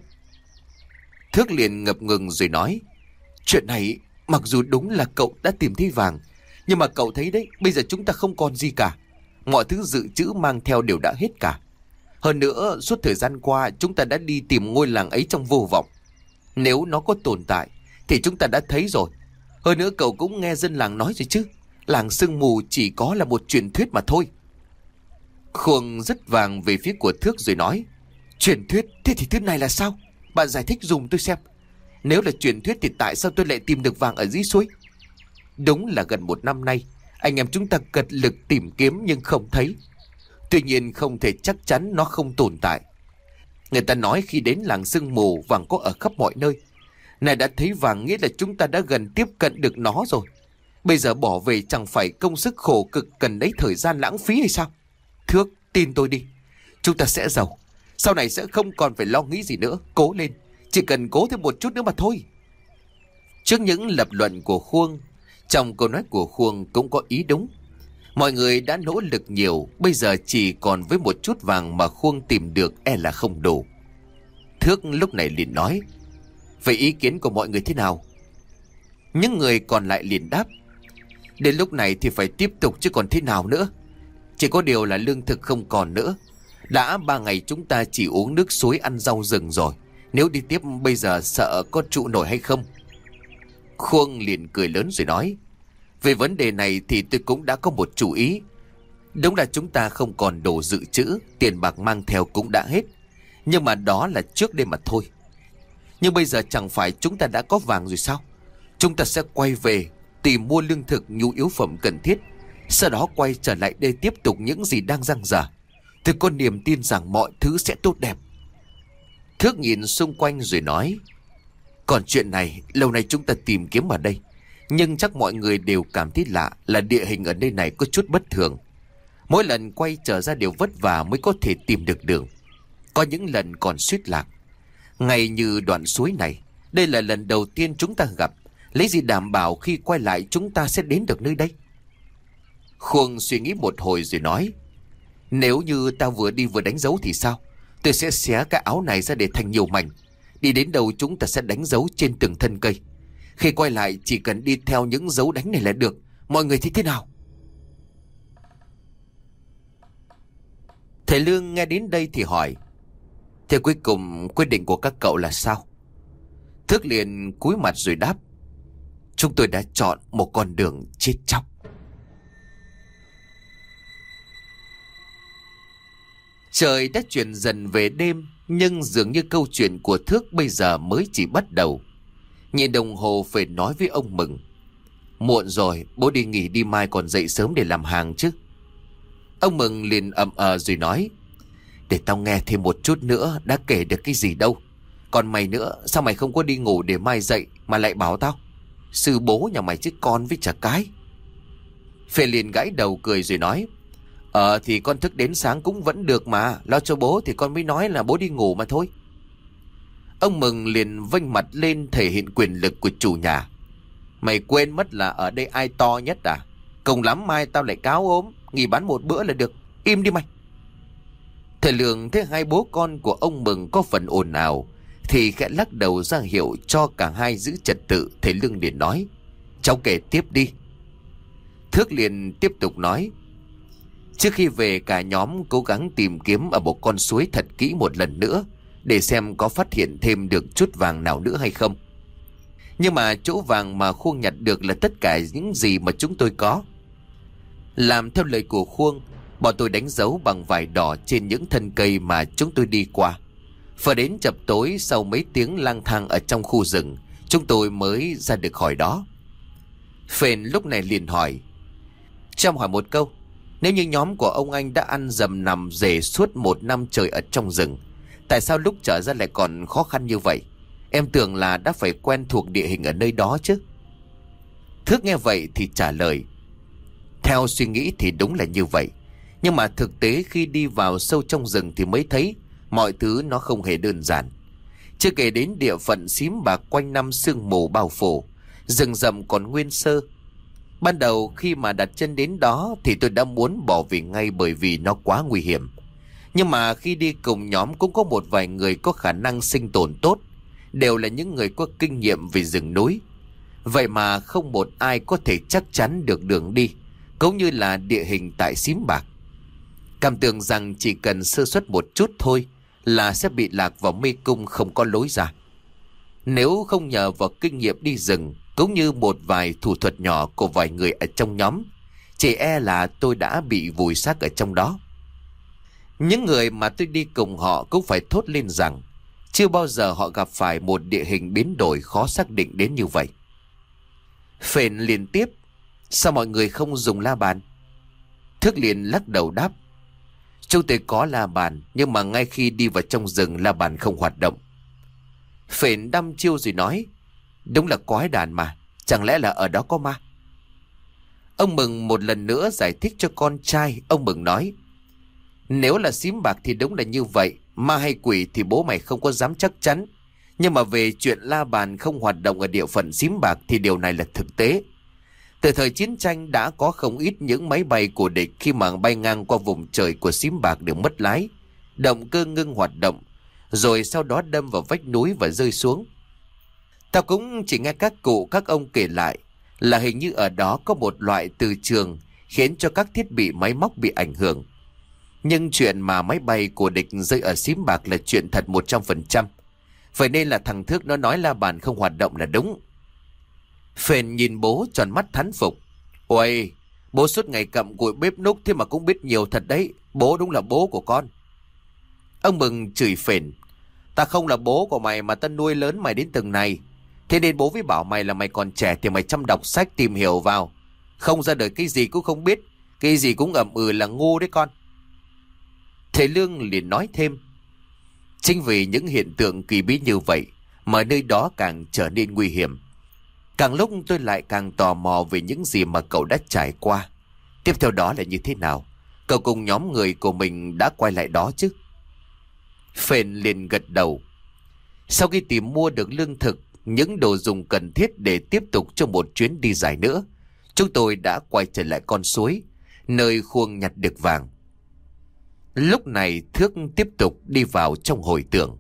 Speaker 1: Thước liền ngập ngừng rồi nói:
Speaker 2: Chuyện này mặc dù đúng là cậu đã tìm thấy vàng, nhưng mà cậu thấy đấy, bây giờ chúng ta không còn gì cả. Mọi thứ dự trữ mang theo đều đã hết cả. Hơn nữa, suốt thời gian qua chúng ta đã đi tìm ngôi làng ấy trong vô vọng. Nếu nó có tồn tại thì chúng ta đã thấy rồi. Hơn nữa cậu cũng nghe dân làng nói rồi chứ, làng sương mù chỉ có là một truyền thuyết mà thôi.
Speaker 1: Khuông dứt vàng về phía của Thước rồi nói:
Speaker 2: Truyền thuyết? Thế thì thứ này là sao? Bạn giải thích dùm tôi xem. Nếu là truyền thuyết thì tại sao tôi lại tìm được vàng ở dưới suối?
Speaker 1: Đúng là gần 1 năm nay anh em chúng ta cật lực tìm kiếm nhưng không thấy. Tuy nhiên không thể chắc chắn nó không tồn tại. Người ta nói khi đến làng sương mù vàng có ở khắp mọi nơi. Này đã thấy vàng nghĩa là chúng ta đã gần tiếp cận được nó rồi. Bây giờ bỏ về chẳng phải công sức khổ cực cần đấy thời gian lãng phí hay sao? Thước, tin tôi đi, chúng ta sẽ giàu. Sau này sẽ không còn phải lo nghĩ gì nữa. Cố lên, chỉ cần cố thêm một chút nữa mà thôi. Trước những lập luận của Khuông, trong câu nói của Khuông cũng có ý đúng. Mọi người đã nỗ lực nhiều, bây giờ chỉ còn với một chút vàng mà Khuông tìm được e là không đủ. Thước lúc này liền nói: Vậy ý kiến của mọi người thế nào? Những người còn lại liền đáp: Đến lúc này thì phải tiếp tục chứ còn thế nào nữa. Chỉ có điều là lương thực không còn nữa. Đã 3 ngày chúng ta chỉ uống nước suối ăn rau rừng rồi. Nếu đi tiếp bây giờ sợ có trụ nổi hay không? Khuông liền cười lớn rồi nói: Về vấn đề này thì tôi cũng đã có một chủ ý. Đúng là chúng ta không còn đồ dự trữ, tiền bạc mang theo cũng đã hết. Nhưng mà đó là trước đây mà thôi. Nhưng bây giờ chẳng phải chúng ta đã có vàng rồi sao? Chúng ta sẽ quay về tìm mua lương thực, nhu yếu phẩm cần thiết, sau đó quay trở lại đây tiếp tục những gì đang dang dở. Tôi có niềm tin rằng mọi thứ sẽ tốt đẹp. Thước nhìn xung quanh rồi nói: Còn chuyện này lâu nay chúng ta tìm kiếm ở đây, nhưng chắc mọi người đều cảm thấy lạ là địa hình ở nơi này có chút bất thường. Mỗi lần quay trở ra đều vất vả mới có thể tìm được đường. Có những lần còn suýt lạc. Ngay như đoạn suối này, đây là lần đầu tiên chúng ta gặp. Lấy gì đảm bảo khi quay lại chúng ta sẽ đến được nơi đây? Khuông suy nghĩ một hồi rồi nói: Nếu như ta vừa đi vừa đánh dấu thì sao? Tôi sẽ xé cái áo này ra để thành nhiều mảnh. Đi đến đâu chúng ta sẽ đánh dấu trên từng thân cây. Khi quay lại chỉ cần đi theo những dấu đánh này là được. Mọi người thấy thế nào? Thầy Lương nghe đến đây thì hỏi: Thế cuối cùng quyết định của các cậu là sao? Thước liền cúi mặt rồi đáp: Chúng tôi đã chọn một con đường chết chóc. Trời đã chuyển dần về đêm, nhưng dường như câu chuyện của Thước bây giờ mới chỉ bắt đầu. Nhìn đồng hồ phải nói với ông Mừng: Muộn rồi, bố đi nghỉ đi, mai còn dậy sớm để làm hàng chứ. Ông Mừng liền ậm rồi nói: Để tao nghe thêm một chút nữa, đã kể được cái gì đâu. Còn mày nữa, sao mày không có đi ngủ để mai dậy mà lại bảo tao? Sư bố nhà mày chứ con với chả cái. Phê liền gãi đầu cười rồi nói: Thì con thức đến sáng cũng vẫn được mà. Lo cho bố thì con mới nói là bố đi ngủ mà thôi. Ông Mừng liền vênh mặt lên thể hiện quyền lực của chủ nhà: Mày quên mất là ở đây ai to nhất à? Cùng lắm mai tao lại cáo ốm, nghỉ bán một bữa là được. Im đi mày. Thầy Lương thấy hai bố con của ông Mừng có phần ồn ào thì khẽ lắc đầu ra hiệu cho cả hai giữ trật tự. Thầy Lương liền nói: Cháu kể tiếp đi. Thước liền tiếp tục nói: Trước khi về, cả nhóm cố gắng tìm kiếm ở một con suối thật kỹ một lần nữa, để xem có phát hiện thêm được chút vàng nào nữa hay không. Nhưng mà chỗ vàng mà Khuông nhặt được là tất cả những gì mà chúng tôi có. Làm theo lời của Khuông, bọn tôi đánh dấu bằng vải đỏ trên những thân cây mà chúng tôi đi qua. Và đến chập tối, sau mấy tiếng lang thang ở trong khu rừng, chúng tôi mới ra được khỏi đó. Phền lúc này liền hỏi: Cho em hỏi một câu, nếu như nhóm của ông anh đã ăn dầm nằm rể suốt 1 năm trời ở trong rừng, tại sao lúc trở ra lại còn khó khăn như vậy? Em tưởng là đã phải quen thuộc địa hình ở nơi đó chứ. Thước nghe vậy thì trả lời: Theo suy nghĩ thì đúng là như vậy. Nhưng mà thực tế khi đi vào sâu trong rừng thì mới thấy mọi thứ nó không hề đơn giản. Chưa kể đến địa phận xím bạc quanh năm sương mù bao phủ, rừng rậm còn nguyên sơ. Ban đầu khi mà đặt chân đến đó thì tôi đã muốn bỏ về ngay bởi vì nó quá nguy hiểm. Nhưng mà khi đi cùng nhóm cũng có một vài người có khả năng sinh tồn tốt, đều là những người có kinh nghiệm về rừng núi. Vậy mà không một ai có thể chắc chắn được đường đi, cũng như là địa hình tại xím bạc. Cảm tưởng rằng chỉ cần sơ suất một chút thôi là sẽ bị lạc vào mê cung không có lối ra. Nếu không nhờ vào kinh nghiệm đi rừng cũng như một vài thủ thuật nhỏ của vài người ở trong nhóm, chỉ e là tôi đã bị vùi xác ở trong đó. Những người mà tôi đi cùng họ cũng phải thốt lên rằng chưa bao giờ họ gặp phải một địa hình biến đổi khó xác định đến như vậy. Phền liền tiếp: Sao mọi người không dùng la bàn? Thước liền lắc đầu đáp: Chúng tôi có la bàn, nhưng mà ngay khi đi vào trong rừng la bàn không hoạt động. Phền đăm chiêu rồi nói: Đúng là quái đản mà, chẳng lẽ là ở đó có ma? Ông Mừng một lần nữa giải thích cho con trai. Ông Mừng nói: Nếu là xím bạc thì đúng là như vậy, ma hay quỷ thì bố mày không có dám chắc chắn. Nhưng mà về chuyện la bàn không hoạt động ở địa phận xím bạc thì điều này là thực tế. Từ thời chiến tranh đã có không ít những máy bay của địch khi mà bay ngang qua vùng trời của xím bạc đều mất lái, động cơ ngưng hoạt động, rồi sau đó đâm vào vách núi và rơi xuống. Tao cũng chỉ nghe các cụ các ông kể lại là hình như ở đó có một loại từ trường khiến cho các thiết bị máy móc bị ảnh hưởng. Nhưng chuyện mà máy bay của địch rơi ở xím bạc là chuyện thật 100%. Vậy nên là thằng Thước nó nói la bàn không hoạt động là đúng. Phền nhìn bố tròn mắt thán phục: Ôi, bố suốt ngày cặm cụi bếp núc thế mà cũng biết nhiều thật đấy. Bố đúng là bố của con. Ông Mừng chửi Phền: Ta không là bố của mày mà ta nuôi lớn mày đến từng này. Thế nên bố mới bảo mày là mày còn trẻ thì mày chăm đọc sách tìm hiểu vào. Không ra đời cái gì cũng không biết, cái gì cũng ậm là ngu đấy con. Thầy Lương liền nói thêm: Chính vì những hiện tượng kỳ bí như vậy mà nơi đó càng trở nên nguy hiểm. Càng lúc tôi lại càng tò mò về những gì mà cậu đã trải qua. Tiếp theo đó là như thế nào? Cậu cùng nhóm người của mình đã quay lại đó chứ? Phền liền gật đầu. Sau khi tìm mua được lương thực, những đồ dùng cần thiết để tiếp tục cho một chuyến đi dài nữa, chúng tôi đã quay trở lại con suối, nơi Khuông nhặt được vàng. Lúc này Thước tiếp tục đi vào trong hồi tưởng.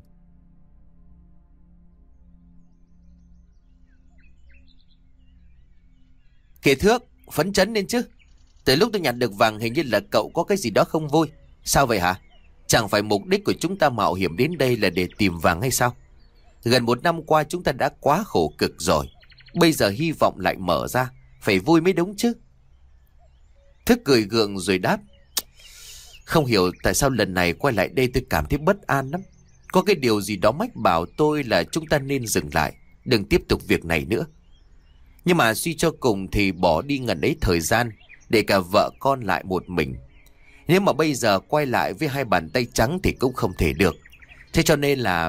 Speaker 1: Kìa Thước, phấn chấn lên chứ. Từ lúc tôi nhặt được vàng hình như là cậu có cái gì đó không vui. Sao vậy hả? Chẳng phải mục đích của chúng ta mạo hiểm đến đây là để tìm vàng hay sao? Gần 1 năm qua chúng ta đã quá khổ cực rồi. Bây giờ hy vọng lại mở ra, phải vui mới đúng chứ. Thức cười gượng rồi đáp. Không hiểu tại sao lần này quay lại đây tôi cảm thấy bất an lắm. Có cái điều gì đó mách bảo tôi là chúng ta nên dừng lại, đừng tiếp tục việc này nữa. Nhưng mà suy cho cùng thì bỏ đi ngần ấy thời gian để cả vợ con lại một mình. Nếu mà bây giờ quay lại với 2 bàn tay trắng thì cũng không thể được. Thế cho nên là...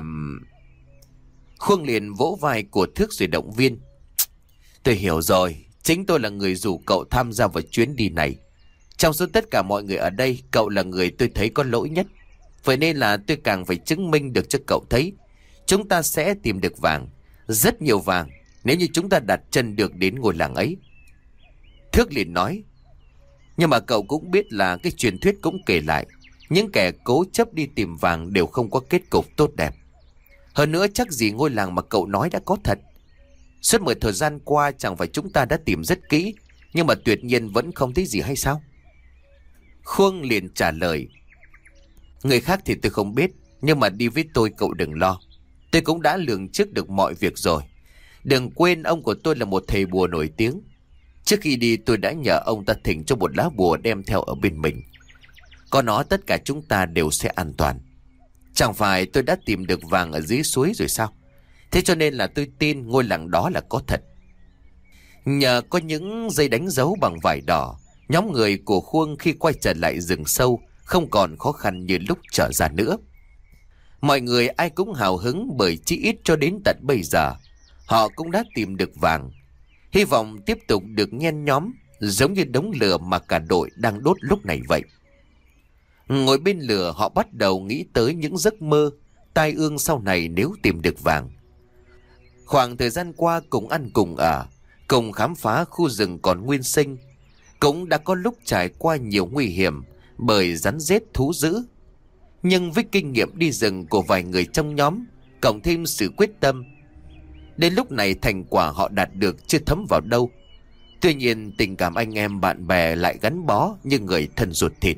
Speaker 1: Khuông liền vỗ vai của Thước rồi động viên. Tôi hiểu rồi, chính tôi là người rủ cậu tham gia vào chuyến đi này. Trong số tất cả mọi người ở đây, cậu là người tôi thấy có lỗi nhất. Vậy nên là tôi càng phải chứng minh được cho cậu thấy chúng ta sẽ tìm được vàng, rất nhiều vàng, nếu như chúng ta đặt chân được đến ngôi làng ấy. Thước liền nói. Nhưng mà cậu cũng biết là cái truyền thuyết cũng kể lại, những kẻ cố chấp đi tìm vàng đều không có kết cục tốt đẹp. Hơn nữa chắc gì ngôi làng mà cậu nói đã có thật. Suốt một thời gian qua chẳng phải chúng ta đã tìm rất kỹ, nhưng mà tuyệt nhiên vẫn không thấy gì hay sao? Khuông liền trả lời. Người khác thì tôi không biết, nhưng mà đi với tôi cậu đừng lo. Tôi cũng đã lường trước được mọi việc rồi. Đừng quên ông của tôi là một thầy bùa nổi tiếng. Trước khi đi tôi đã nhờ ông ta thỉnh cho một lá bùa đem theo ở bên mình. Có nó tất cả chúng ta đều sẽ an toàn. Chẳng phải tôi đã tìm được vàng ở dưới suối rồi sao? Thế cho nên là tôi tin ngôi làng đó là có thật. Nhờ có những dây đánh dấu bằng vải đỏ, nhóm người của Khuông khi quay trở lại rừng sâu không còn khó khăn như lúc trở ra nữa. Mọi người ai cũng hào hứng bởi chỉ ít cho đến tận bây giờ họ cũng đã tìm được vàng. Hy vọng tiếp tục được nhen nhóm giống như đống lửa mà cả đội đang đốt lúc này vậy. Ngồi bên lửa họ bắt đầu nghĩ tới những giấc mơ tai ương sau này nếu tìm được vàng. Khoảng thời gian qua cùng ăn cùng ở, cùng khám phá khu rừng còn nguyên sinh, cũng đã có lúc trải qua nhiều nguy hiểm bởi rắn rết thú dữ. Nhưng với kinh nghiệm đi rừng của vài người trong nhóm, cộng thêm sự quyết tâm, đến lúc này thành quả họ đạt được chưa thấm vào đâu. Tuy nhiên tình cảm anh em bạn bè lại gắn bó như người thân ruột thịt.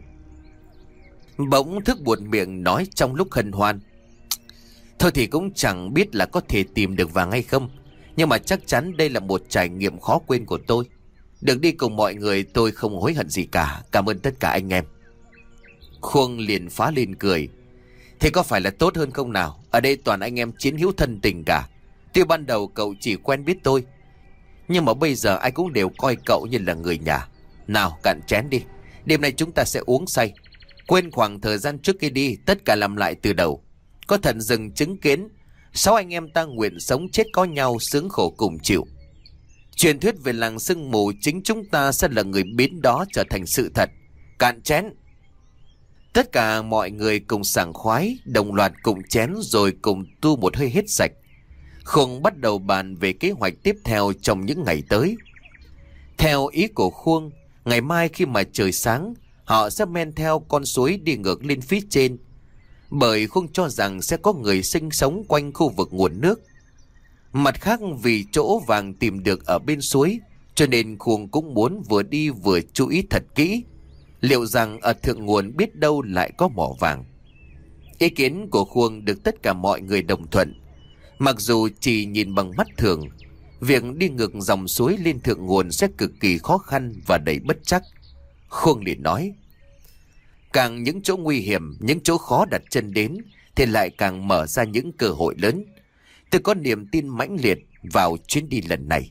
Speaker 1: Bỗng Thức buột miệng nói trong lúc hân hoan. Thôi thì cũng chẳng biết là có thể tìm được vàng hay không, nhưng mà chắc chắn đây là một trải nghiệm khó quên của tôi. Được đi cùng mọi người tôi không hối hận gì cả. Cảm ơn tất cả anh em. Khuông liền phá lên cười. Thế có phải là tốt hơn không nào? Ở đây toàn anh em chiến hữu thân tình cả. Tuy ban đầu cậu chỉ quen biết tôi, nhưng mà bây giờ ai cũng đều coi cậu như là người nhà. Nào cạn chén đi. Đêm nay chúng ta sẽ uống say, quên khoảng thời gian trước khi đi, tất cả làm lại từ đầu. Có thần rừng chứng kiến 6 anh em ta nguyện sống chết có nhau, sướng khổ cùng chịu. Truyền thuyết về làng sương mù chính chúng ta sẽ là người biến đó trở thành sự thật. Cạn chén. Tất cả mọi người cùng sảng khoái, đồng loạt cùng chén rồi cùng tu một hơi hết sạch. Khuông bắt đầu bàn về kế hoạch tiếp theo trong những ngày tới. Theo ý của Khuông, ngày mai khi mà trời sáng, họ sẽ men theo con suối đi ngược lên phía trên. Bởi Khuông cho rằng sẽ có người sinh sống quanh khu vực nguồn nước. Mặt khác vì chỗ vàng tìm được ở bên suối, cho nên Khuông cũng muốn vừa đi vừa chú ý thật kỹ, liệu rằng ở thượng nguồn biết đâu lại có mỏ vàng. Ý kiến của Khuông được tất cả mọi người đồng thuận. Mặc dù chỉ nhìn bằng mắt thường, việc đi ngược dòng suối lên thượng nguồn sẽ cực kỳ khó khăn và đầy bất trắc. Khuông liền nói, càng những chỗ nguy hiểm, những chỗ khó đặt chân đến thì lại càng mở ra những cơ hội lớn. Tôi có niềm tin mãnh liệt vào chuyến đi lần này.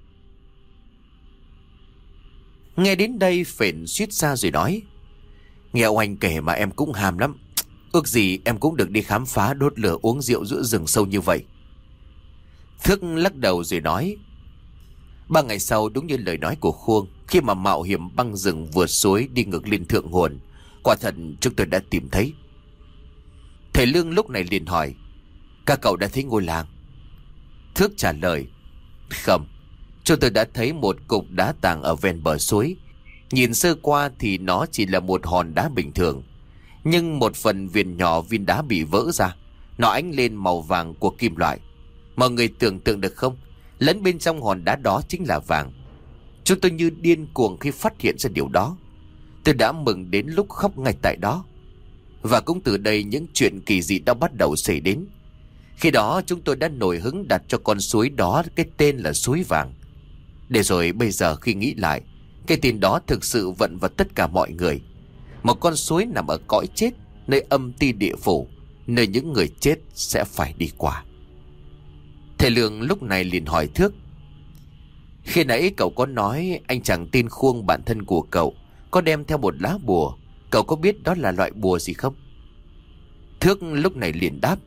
Speaker 1: Nghe đến đây Phền suýt ra rồi nói, Nghe ông anh kể mà em cũng ham lắm. Ước gì em cũng được đi khám phá đốt lửa uống rượu giữa rừng sâu như vậy. Thước lắc đầu rồi nói. 3 ngày sau, đúng như lời nói của Khuông, khi mà mạo hiểm băng rừng vượt suối đi ngược lên thượng nguồn, quả thật chúng tôi đã tìm thấy. Thầy Lương lúc này liền hỏi. Các cậu đã thấy ngôi làng? Thước trả lời. Không, chúng tôi đã thấy một cục đá tàng ở ven bờ suối. Nhìn sơ qua thì nó chỉ là một hòn đá bình thường, nhưng một phần viên nhỏ viên đá bị vỡ ra. Nó ánh lên màu vàng của kim loại. Mọi người tưởng tượng được không? Lẫn bên trong hòn đá đó chính là vàng. Chúng tôi như điên cuồng khi phát hiện ra điều đó. Tôi đã mừng đến lúc khóc ngay tại đó. Và cũng từ đây những chuyện kỳ dị đã bắt đầu xảy đến. Khi đó chúng tôi đã nổi hứng đặt cho con suối đó cái tên là suối vàng. Để rồi bây giờ khi nghĩ lại, cái tên đó thực sự vận vào tất cả mọi người. Một con suối nằm ở cõi chết, nơi âm ti địa phủ, nơi những người chết sẽ phải đi qua. Thầy Lương lúc này liền hỏi Thước. Khi nãy cậu có nói anh chàng tên Khuông bạn thân của cậu có đem theo một lá bùa. Cậu có biết đó là loại bùa gì không? Thước lúc này liền đáp.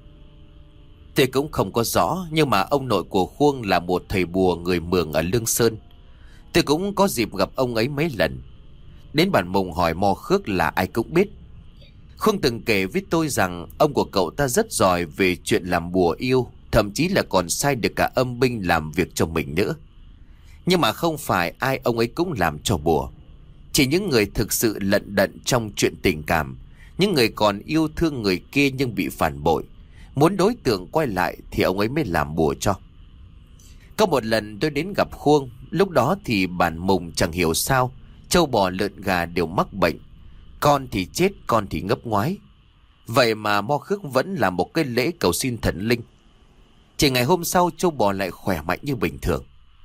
Speaker 1: Tôi cũng không có rõ, nhưng mà ông nội của Khuông là một thầy bùa người Mường ở Lương Sơn. Tôi cũng có dịp gặp ông ấy mấy lần. Đến bản mùng hỏi mò khước là ai cũng biết. Khuông từng kể với tôi rằng ông của cậu ta rất giỏi về chuyện làm bùa yêu, thậm chí là còn sai được cả âm binh làm việc cho mình nữa. Nhưng mà không phải ai ông ấy cũng làm cho bùa. Chỉ những người thực sự lận đận trong chuyện tình cảm, những người còn yêu thương người kia nhưng bị phản bội, muốn đối tượng quay lại thì ông ấy mới làm bùa cho. Có một lần tôi đến gặp Khuông. Lúc đó thì bản mùng chẳng hiểu sao trâu bò lợn gà đều mắc bệnh. Con thì chết, con thì ngấp ngoái. Vậy mà Mo Khước vẫn làm một cái lễ cầu xin thần linh. Chỉ ngày hôm sau trâu bò lại khỏe mạnh như bình thường.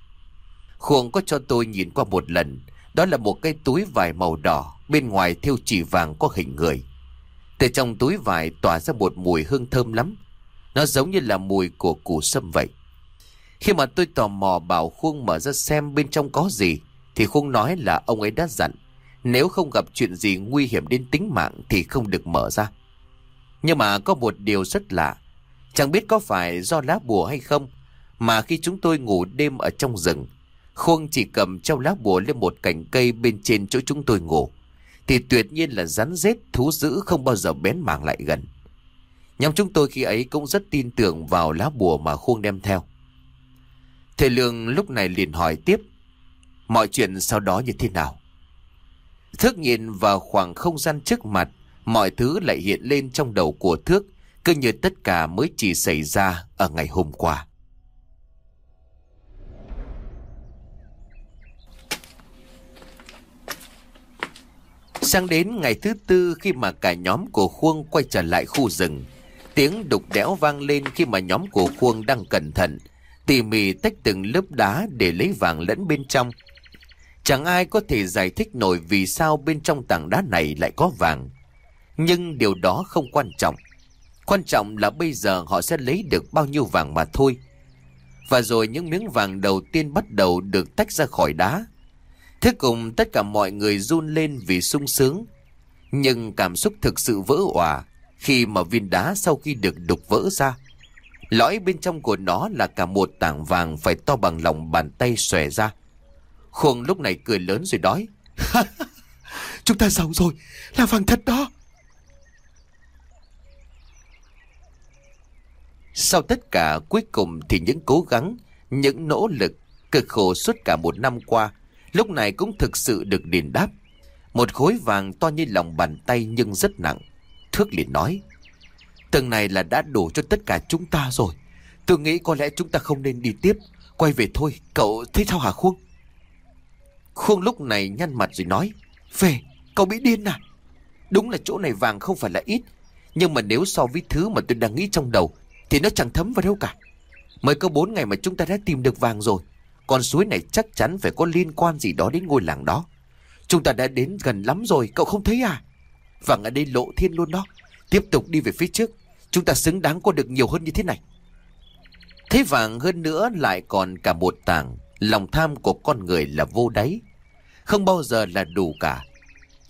Speaker 1: Khuông có cho tôi nhìn qua một lần. Đó là một cái túi vải màu đỏ, bên ngoài thêu chỉ vàng có hình người. Từ trong túi vải tỏa ra một mùi hương thơm lắm. Nó giống như là mùi của củ sâm vậy. Khi mà tôi tò mò bảo Khuông mở ra xem bên trong có gì, thì Khuông nói là ông ấy đã dặn nếu không gặp chuyện gì nguy hiểm đến tính mạng thì không được mở ra. Nhưng mà có một điều rất lạ. Chẳng biết có phải do lá bùa hay không, mà khi chúng tôi ngủ đêm ở trong rừng, Khuông chỉ cầm treo lá bùa lên một cành cây bên trên chỗ chúng tôi ngủ, thì tuyệt nhiên là rắn rết thú dữ không bao giờ bén mảng lại gần. Nhóm chúng tôi khi ấy cũng rất tin tưởng vào lá bùa mà Khuông đem theo. Thầy Lương lúc này liền hỏi tiếp. Mọi chuyện sau đó như thế nào? Thước nhìn vào khoảng không gian trước mặt, mọi thứ lại hiện lên trong đầu của Thước, cứ như tất cả mới chỉ xảy ra ở ngày hôm qua. Sang đến ngày thứ tư, khi mà cả nhóm của Khuông quay trở lại khu rừng, tiếng đục đẽo vang lên khi mà nhóm của Khuông đang cẩn thận tỉ mỉ tách từng lớp đá để lấy vàng lẫn bên trong. Chẳng ai có thể giải thích nổi vì sao bên trong tảng đá này lại có vàng. Nhưng điều đó không quan trọng. Quan trọng là bây giờ họ sẽ lấy được bao nhiêu vàng mà thôi. Và rồi những miếng vàng đầu tiên bắt đầu được tách ra khỏi đá. Thế cùng tất cả mọi người run lên vì sung sướng. Nhưng cảm xúc thực sự vỡ òa khi mà viên đá sau khi được đục vỡ ra, lõi bên trong của nó là cả một tảng vàng phải to bằng lòng bàn tay xòe ra. Khuông lúc này cười lớn rồi nói.
Speaker 2: Chúng ta giàu rồi, là vàng thật đó.
Speaker 1: Sau tất cả, cuối cùng thì những cố gắng, những nỗ lực, cực khổ suốt cả một năm qua, lúc này cũng thực sự được đền đáp. Một khối vàng to như lòng bàn tay nhưng rất nặng. Thước liền nói. Từng này là đã đủ cho tất cả chúng ta rồi. Tôi nghĩ có lẽ chúng ta không nên đi tiếp, quay về thôi. Cậu thấy sao hả Khuông? Khuông lúc này nhăn mặt rồi nói. Về, cậu bị điên à? Đúng là chỗ này vàng không phải là ít, nhưng mà nếu so với thứ mà tôi đang nghĩ trong đầu thì nó chẳng thấm vào đâu cả. Mới có 4 ngày mà chúng ta đã tìm được vàng rồi. Con suối này chắc chắn phải có liên quan gì đó đến ngôi làng đó. Chúng ta đã đến gần lắm rồi, cậu không thấy à? Vàng ở đây lộ thiên luôn đó. Tiếp tục đi về phía trước, chúng ta xứng đáng có được nhiều hơn như thế này. Thế vàng hơn nữa lại còn cả một tảng. Lòng tham của con người là vô đáy, không bao giờ là đủ cả.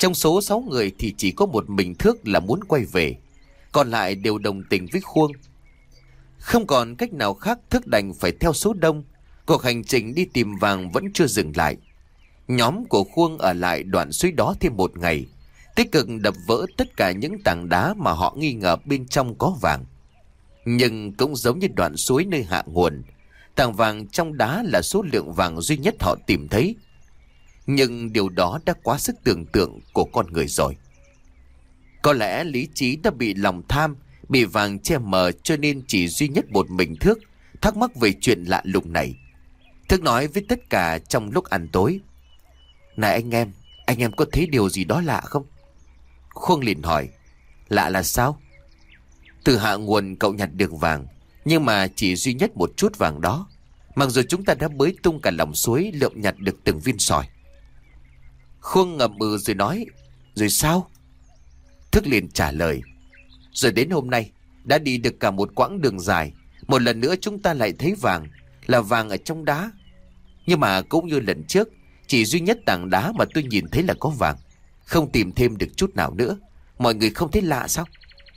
Speaker 1: Trong số 6 người thì chỉ có một mình Thước là muốn quay về, còn lại đều đồng tình với Khuông. Không còn cách nào khác, Thước đành phải theo số đông. Cuộc hành trình đi tìm vàng vẫn chưa dừng lại. Nhóm của Khuông ở lại đoạn suối đó thêm một ngày, tích cực đập vỡ tất cả những tảng đá mà họ nghi ngờ bên trong có vàng. Nhưng cũng giống như đoạn suối nơi hạ nguồn, tảng vàng trong đá là số lượng vàng duy nhất họ tìm thấy. Nhưng điều đó đã quá sức tưởng tượng của con người rồi. Có lẽ lý trí đã bị lòng tham, bị vàng che mờ, cho nên chỉ duy nhất một mình Thước thắc mắc về chuyện lạ lùng này. Thước nói với tất cả trong lúc ăn tối: "Này anh em có thấy điều gì đó lạ không?" Khuông liền hỏi: "Lạ là sao?" "Từ hạ nguồn cậu nhặt được vàng, nhưng mà chỉ duy nhất một chút vàng đó. Mặc dù chúng ta đã bới tung cả lòng suối lượm nhặt được từng viên sỏi." Khuông ngậm rồi nói: "Rồi sao?" Thước liền trả lời: "Rồi đến hôm nay đã đi được cả một quãng đường dài, một lần nữa chúng ta lại thấy vàng, là vàng ở trong đá. Nhưng mà cũng như lần trước, chỉ duy nhất tảng đá mà tôi nhìn thấy là có vàng, không tìm thêm được chút nào nữa. Mọi người không thấy lạ sao?"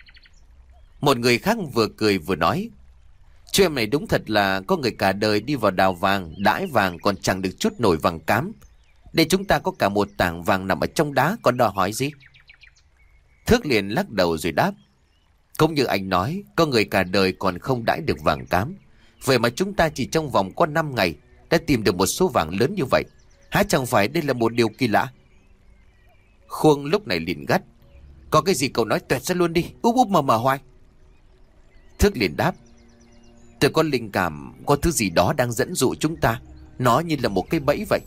Speaker 1: Một người khác vừa cười vừa nói: "Chuyện này đúng thật là có người cả đời đi vào đào vàng, đãi vàng còn chẳng được chút nổi vàng cám. Để chúng ta có cả một tảng vàng nằm ở trong đá, còn đòi hỏi gì?" Thước liền lắc đầu rồi đáp: "Cũng như anh nói, có người cả đời còn không đãi được vàng cám. Vậy mà chúng ta chỉ trong vòng có 5 ngày đã tìm được một số vàng lớn như vậy. Há chẳng phải đây là một điều kỳ lạ?" Khuông lúc này liền gắt: "Có cái gì cậu nói toẹt ra luôn đi, úp úp mờ mờ hoài." Thước liền đáp: "Tôi có linh cảm có thứ gì đó đang dẫn dụ chúng ta. Nó như là một cái bẫy vậy."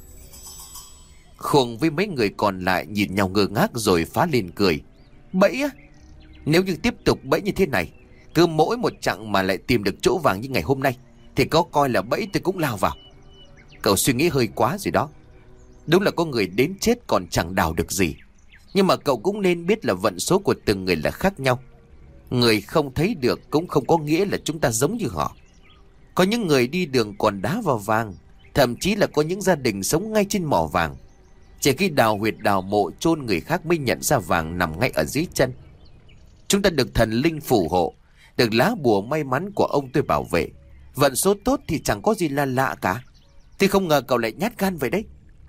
Speaker 1: Khuông với mấy người còn lại nhìn nhau ngơ ngác rồi phá lên cười: "Bẫy á? Nếu như tiếp tục bẫy như thế này, cứ mỗi một chặng mà lại tìm được chỗ vàng như ngày hôm nay, thì có coi là bẫy tôi cũng lao vào. Cậu suy nghĩ hơi quá rồi đó. Đúng là có người đến chết còn chẳng đào được gì. Nhưng mà cậu cũng nên biết là vận số của từng người là khác nhau. Người không thấy được cũng không có nghĩa là chúng ta giống như họ. Có những người đi đường còn đá vào vàng, thậm chí là có những gia đình sống ngay trên mỏ vàng. Chỉ khi đào huyệt đào mộ chôn người khác mới nhận ra vàng nằm ngay ở dưới chân. Chúng ta được thần linh phù hộ, được lá bùa may mắn của ông tôi bảo vệ. Vận số tốt thì chẳng có gì là lạ cả. Thì không ngờ cậu lại nhát gan vậy đấy."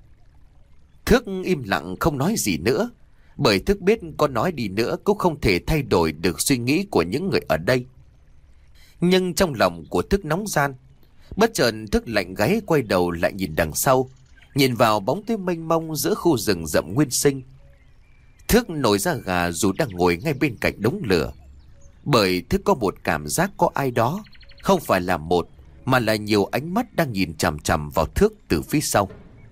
Speaker 1: Thước im lặng không nói gì nữa, bởi Thước biết có nói đi nữa cũng không thể thay đổi được suy nghĩ của những người ở đây. Nhưng trong lòng của Thước nóng gian. Bất chợt Thước lạnh gáy quay đầu lại nhìn đằng sau, nhìn vào bóng tối mênh mông giữa khu rừng rậm nguyên sinh. Thước nổi da gà dù đang ngồi ngay bên cạnh đống lửa, bởi Thước có một cảm giác có ai đó, không phải là một mà là nhiều ánh mắt đang nhìn chằm chằm vào Thước từ phía sau.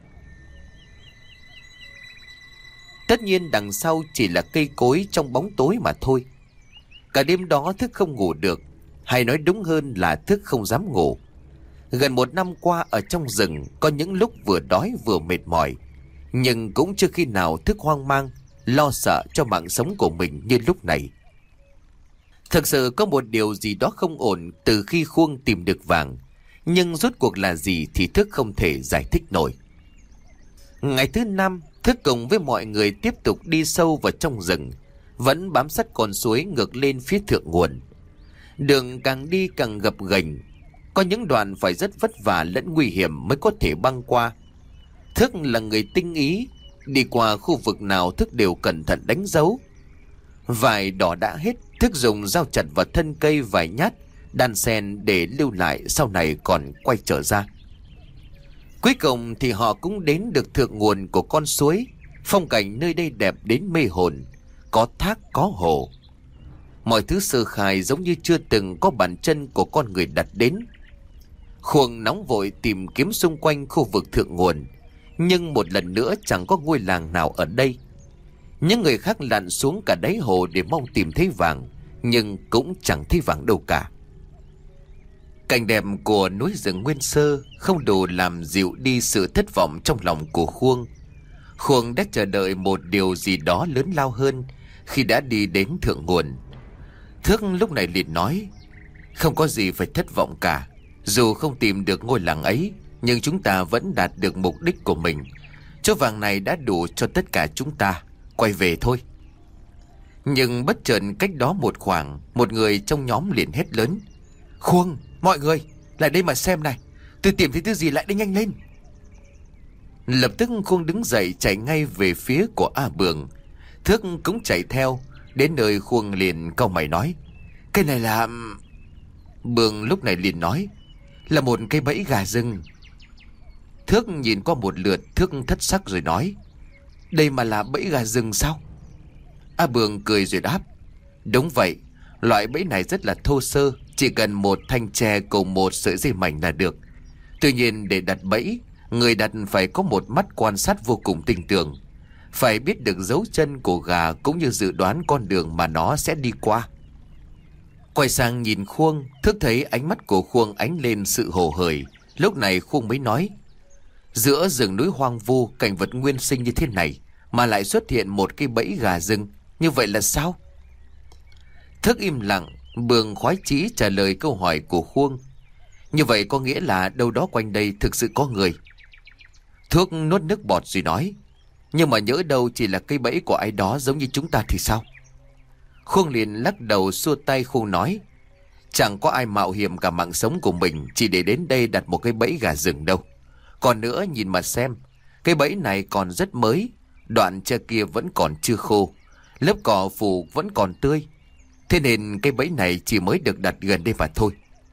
Speaker 1: Tất nhiên đằng sau chỉ là cây cối trong bóng tối mà thôi. Cả đêm đó Thước không ngủ được, hay nói đúng hơn là Thước không dám ngủ. Gần 1 năm qua ở trong rừng, có những lúc vừa đói vừa mệt mỏi, nhưng cũng chưa khi nào Thước hoang mang, lo sợ cho mạng sống của mình như lúc này. Thực sự có một điều gì đó không ổn từ khi Khuông tìm được vàng, nhưng rốt cuộc là gì thì Thước không thể giải thích nổi. Ngày thứ 5, Thước cùng với mọi người tiếp tục đi sâu vào trong rừng, vẫn bám sát con suối ngược lên phía thượng nguồn. Đường càng đi càng gập ghềnh, có những đoạn phải rất vất vả lẫn nguy hiểm mới có thể băng qua. Thước là người tinh ý, đi qua khu vực nào Thước đều cẩn thận đánh dấu. Vải đỏ đã hết, Thước dùng dao chặt vào thân cây vài nhát, đan xen để lưu lại sau này còn quay trở ra. Cuối cùng thì họ cũng đến được thượng nguồn của con suối. Phong cảnh nơi đây đẹp đến mê hồn, có thác có hồ. Mọi thứ sơ khai giống như chưa từng có bàn chân của con người đặt đến. Khuông nóng vội tìm kiếm xung quanh khu vực thượng nguồn, nhưng một lần nữa chẳng có ngôi làng nào ở đây. Những người khác lặn xuống cả đáy hồ để mong tìm thấy vàng, nhưng cũng chẳng thấy vàng đâu cả. Cảnh đẹp của núi rừng nguyên sơ không đủ làm dịu đi sự thất vọng trong lòng của Khuông. Khuông đã chờ đợi một điều gì đó lớn lao hơn khi đã đi đến thượng nguồn. Thước lúc này liền nói: "Không có gì phải thất vọng cả. Dù không tìm được ngôi làng ấy, nhưng chúng ta vẫn đạt được mục đích của mình. Chỗ vàng này đã đủ cho tất cả chúng ta,
Speaker 2: quay về thôi. Nhưng bất chợt cách đó một khoảng, một người trong nhóm liền hét lớn: Khuông, mọi người, lại đây mà xem này, tôi tìm thấy thứ gì, lại đây nhanh lên. Lập tức Khuông đứng dậy chạy ngay về phía của A Bường. Thước cũng chạy theo. Đến nơi Khuông liền cau mày nói: Cái này là... Bường lúc này liền nói: Là một cây bẫy gà rừng. Thước nhìn qua một lượt, Thước thất sắc rồi nói: Đây mà là bẫy gà rừng sao? A Bường cười rồi đáp: Đúng vậy, loại bẫy này rất là thô sơ, chỉ cần một thanh tre cùng một sợi dây mảnh là được. Tuy nhiên để đặt bẫy, người đặt phải có một mắt quan sát vô cùng tinh tường, phải biết được dấu chân của gà cũng như dự đoán con đường mà nó sẽ đi qua. Quay sang nhìn Khuông, Thước thấy ánh mắt của Khuông ánh lên sự hồ hởi. Lúc này Khuông mới nói: Giữa rừng núi hoang vu, cảnh vật nguyên sinh như thế này mà lại xuất hiện một cái bẫy gà rừng, như vậy là sao? Thước im lặng. Bường khoái chí trả lời câu hỏi của Khuông: Như vậy có nghĩa là đâu đó quanh đây thực sự có người. Thước nuốt nước bọt rồi nói: Nhưng mà nhỡ đâu chỉ là cây bẫy của ai đó giống như chúng ta thì sao? Khuông liền lắc đầu xua tay. Khuông nói: Chẳng có ai mạo hiểm cả mạng sống của mình chỉ để đến đây đặt một cái bẫy gà rừng đâu. Còn nữa, nhìn mà xem, cây bẫy này còn rất mới, đoạn tre kia vẫn còn chưa khô, lớp cỏ phủ vẫn còn tươi. Thế nên cây bẫy này chỉ mới được đặt gần đây mà thôi.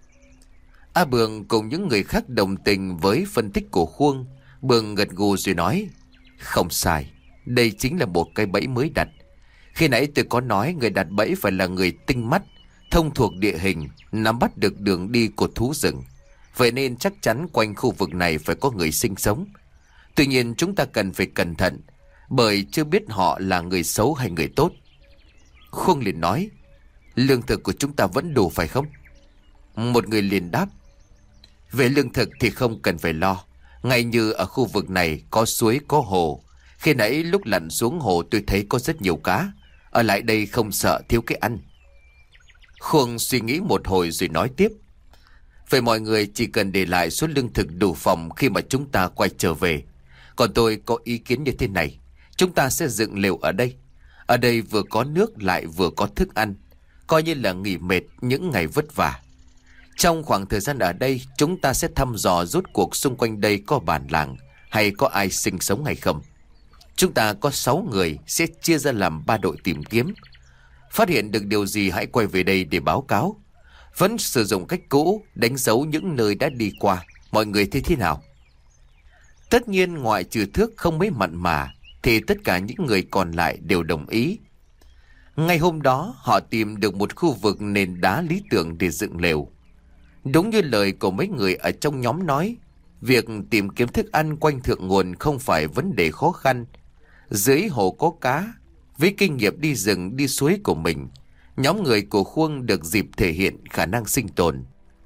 Speaker 2: A Bường cùng những người khác đồng tình với phân tích của Khuông. Bường gật gù rồi nói: Không sai, đây chính là một cây bẫy mới đặt. Khi nãy tôi có nói người đặt bẫy phải là người tinh mắt, thông thuộc địa hình, nắm bắt được đường đi của thú rừng. Vậy nên chắc chắn quanh khu vực này phải có người sinh sống. Tuy nhiên chúng ta cần phải cẩn thận, bởi chưa biết họ là người xấu hay người tốt. Khuông liền nói: Lương thực của chúng ta vẫn đủ phải không? Một người liền đáp: Về lương thực thì không cần phải lo. Ngay như ở khu vực này có suối có hồ. Khi nãy lúc lặn xuống hồ tôi thấy có rất nhiều cá. Ở lại đây không sợ thiếu cái ăn. Khuông suy nghĩ một hồi rồi nói tiếp: Vậy mọi người chỉ cần để lại số lương thực đủ phòng khi mà chúng ta quay trở về. Còn tôi có ý kiến như thế này: Chúng ta sẽ dựng lều ở đây. Ở đây vừa có nước lại vừa có thức ăn, coi như là nghỉ mệt những ngày vất vả. Trong khoảng thời gian ở đây, chúng ta sẽ thăm dò rốt cuộc xung quanh đây có bản làng hay có ai sinh sống hay không. Chúng ta có 6 người, sẽ chia ra làm 3 đội tìm kiếm. Phát hiện được điều gì hãy quay về đây để báo cáo. Vẫn sử dụng cách cũ, đánh dấu những nơi đã đi qua. Mọi người thấy thế nào? Tất nhiên ngoại trừ Thước không mấy mặn mà, thì tất cả những người còn lại đều đồng ý. Ngay hôm đó họ tìm được một khu vực nền đá lý tưởng để dựng lều. Đúng như lời của mấy người ở trong nhóm nói, việc tìm kiếm thức ăn quanh thượng nguồn không phải vấn đề khó khăn. Dưới hồ có cá, với kinh nghiệm đi rừng đi suối của mình, nhóm người của Khuông được dịp thể hiện khả năng sinh tồn.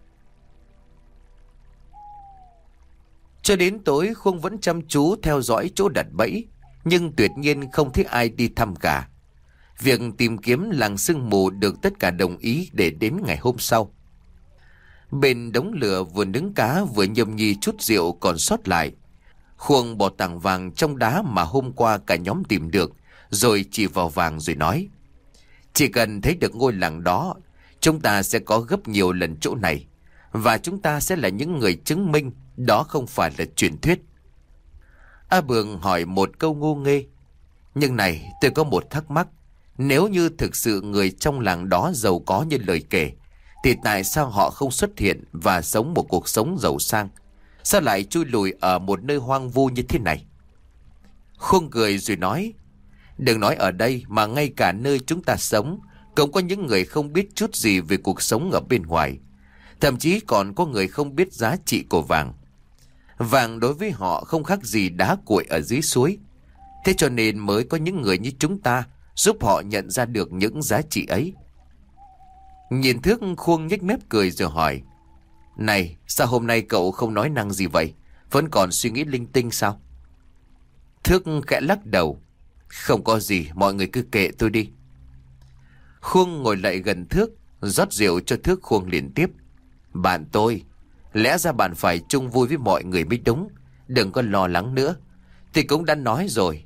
Speaker 2: Cho đến tối Khuông vẫn chăm chú theo dõi chỗ đặt bẫy, nhưng tuyệt nhiên không thấy ai đi thăm cả. Việc tìm kiếm làng sương mù được tất cả đồng ý để đến ngày hôm sau. Bên đống lửa vừa nướng cá vừa nhâm nhi chút rượu còn sót lại, Khuông bỏ tảng vàng trong đá mà hôm qua cả nhóm tìm được, rồi chỉ vào vàng rồi nói: Chỉ cần thấy được ngôi làng đó, chúng ta sẽ có gấp nhiều lần chỗ này, và chúng ta sẽ là những người chứng minh đó không phải là truyền thuyết. A Bường hỏi một câu ngu nghê: Nhưng này, tôi có một thắc mắc. Nếu như thực sự người trong làng đó giàu có như lời kể, thì tại sao họ không xuất hiện và sống một cuộc sống giàu sang? Sao lại chui lùi ở một nơi hoang vu như thế này? Khuông cười rồi nói: Đừng nói ở đây, mà ngay cả nơi chúng ta sống cũng có những người không biết chút gì về cuộc sống ở bên ngoài. Thậm chí còn có người không biết giá trị của vàng. Vàng đối với họ không khác gì đá cuội ở dưới suối. Thế cho nên mới có những người như chúng ta giúp họ nhận ra được những giá trị ấy. Nhìn Thước, Khuông nhếch mép cười rồi hỏi: Này, sao hôm nay cậu không nói năng gì vậy? Vẫn còn suy nghĩ linh tinh sao? Thước khẽ lắc đầu: Không có gì, mọi người cứ kệ tôi đi. Khuông ngồi lại gần Thước, rót rượu cho Thước. Khuông liền tiếp: Bạn tôi, lẽ ra bạn phải chung vui với mọi người mới đúng. Đừng có lo lắng nữa. Thì cũng đã nói rồi,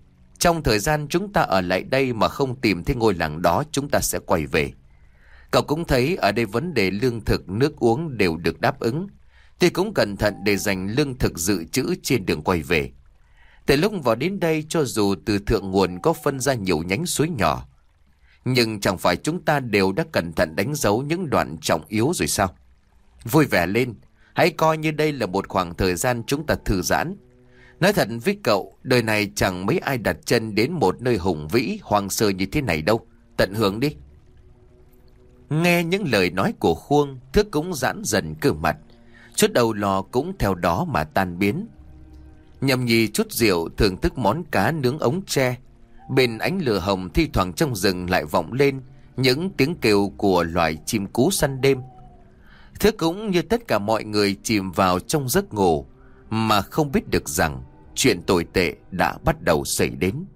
Speaker 1: Trong thời gian chúng ta ở lại đây mà không tìm thấy ngôi làng đó, chúng ta sẽ quay về. Cậu cũng thấy ở đây vấn đề lương thực, nước uống đều được đáp ứng. Tôi cũng cẩn thận để dành lương thực dự trữ trên đường quay về. Từ lúc vào đến đây, cho dù từ thượng nguồn có phân ra nhiều nhánh suối nhỏ, nhưng chẳng phải chúng ta đều đã cẩn thận đánh dấu những đoạn trọng yếu rồi sao? Vui vẻ lên, hãy coi như đây là một khoảng thời gian chúng ta thư giãn. Nói thật với cậu, đời này chẳng mấy ai đặt chân đến một nơi hùng vĩ, hoang sơ như thế này đâu. Tận hưởng đi. Nghe những lời nói của Khuông, Thước cũng giãn dần cơ mặt. Chút đầu lò cũng theo đó mà tan biến. Nhâm nhi chút rượu, thưởng thức món cá nướng ống tre. Bên ánh lửa hồng thi thoảng trong rừng lại vọng lên những tiếng kêu của loài chim cú săn đêm. Thước cũng như tất cả mọi người chìm vào trong giấc ngủ, mà không biết được rằng chuyện tồi tệ đã bắt đầu xảy đến.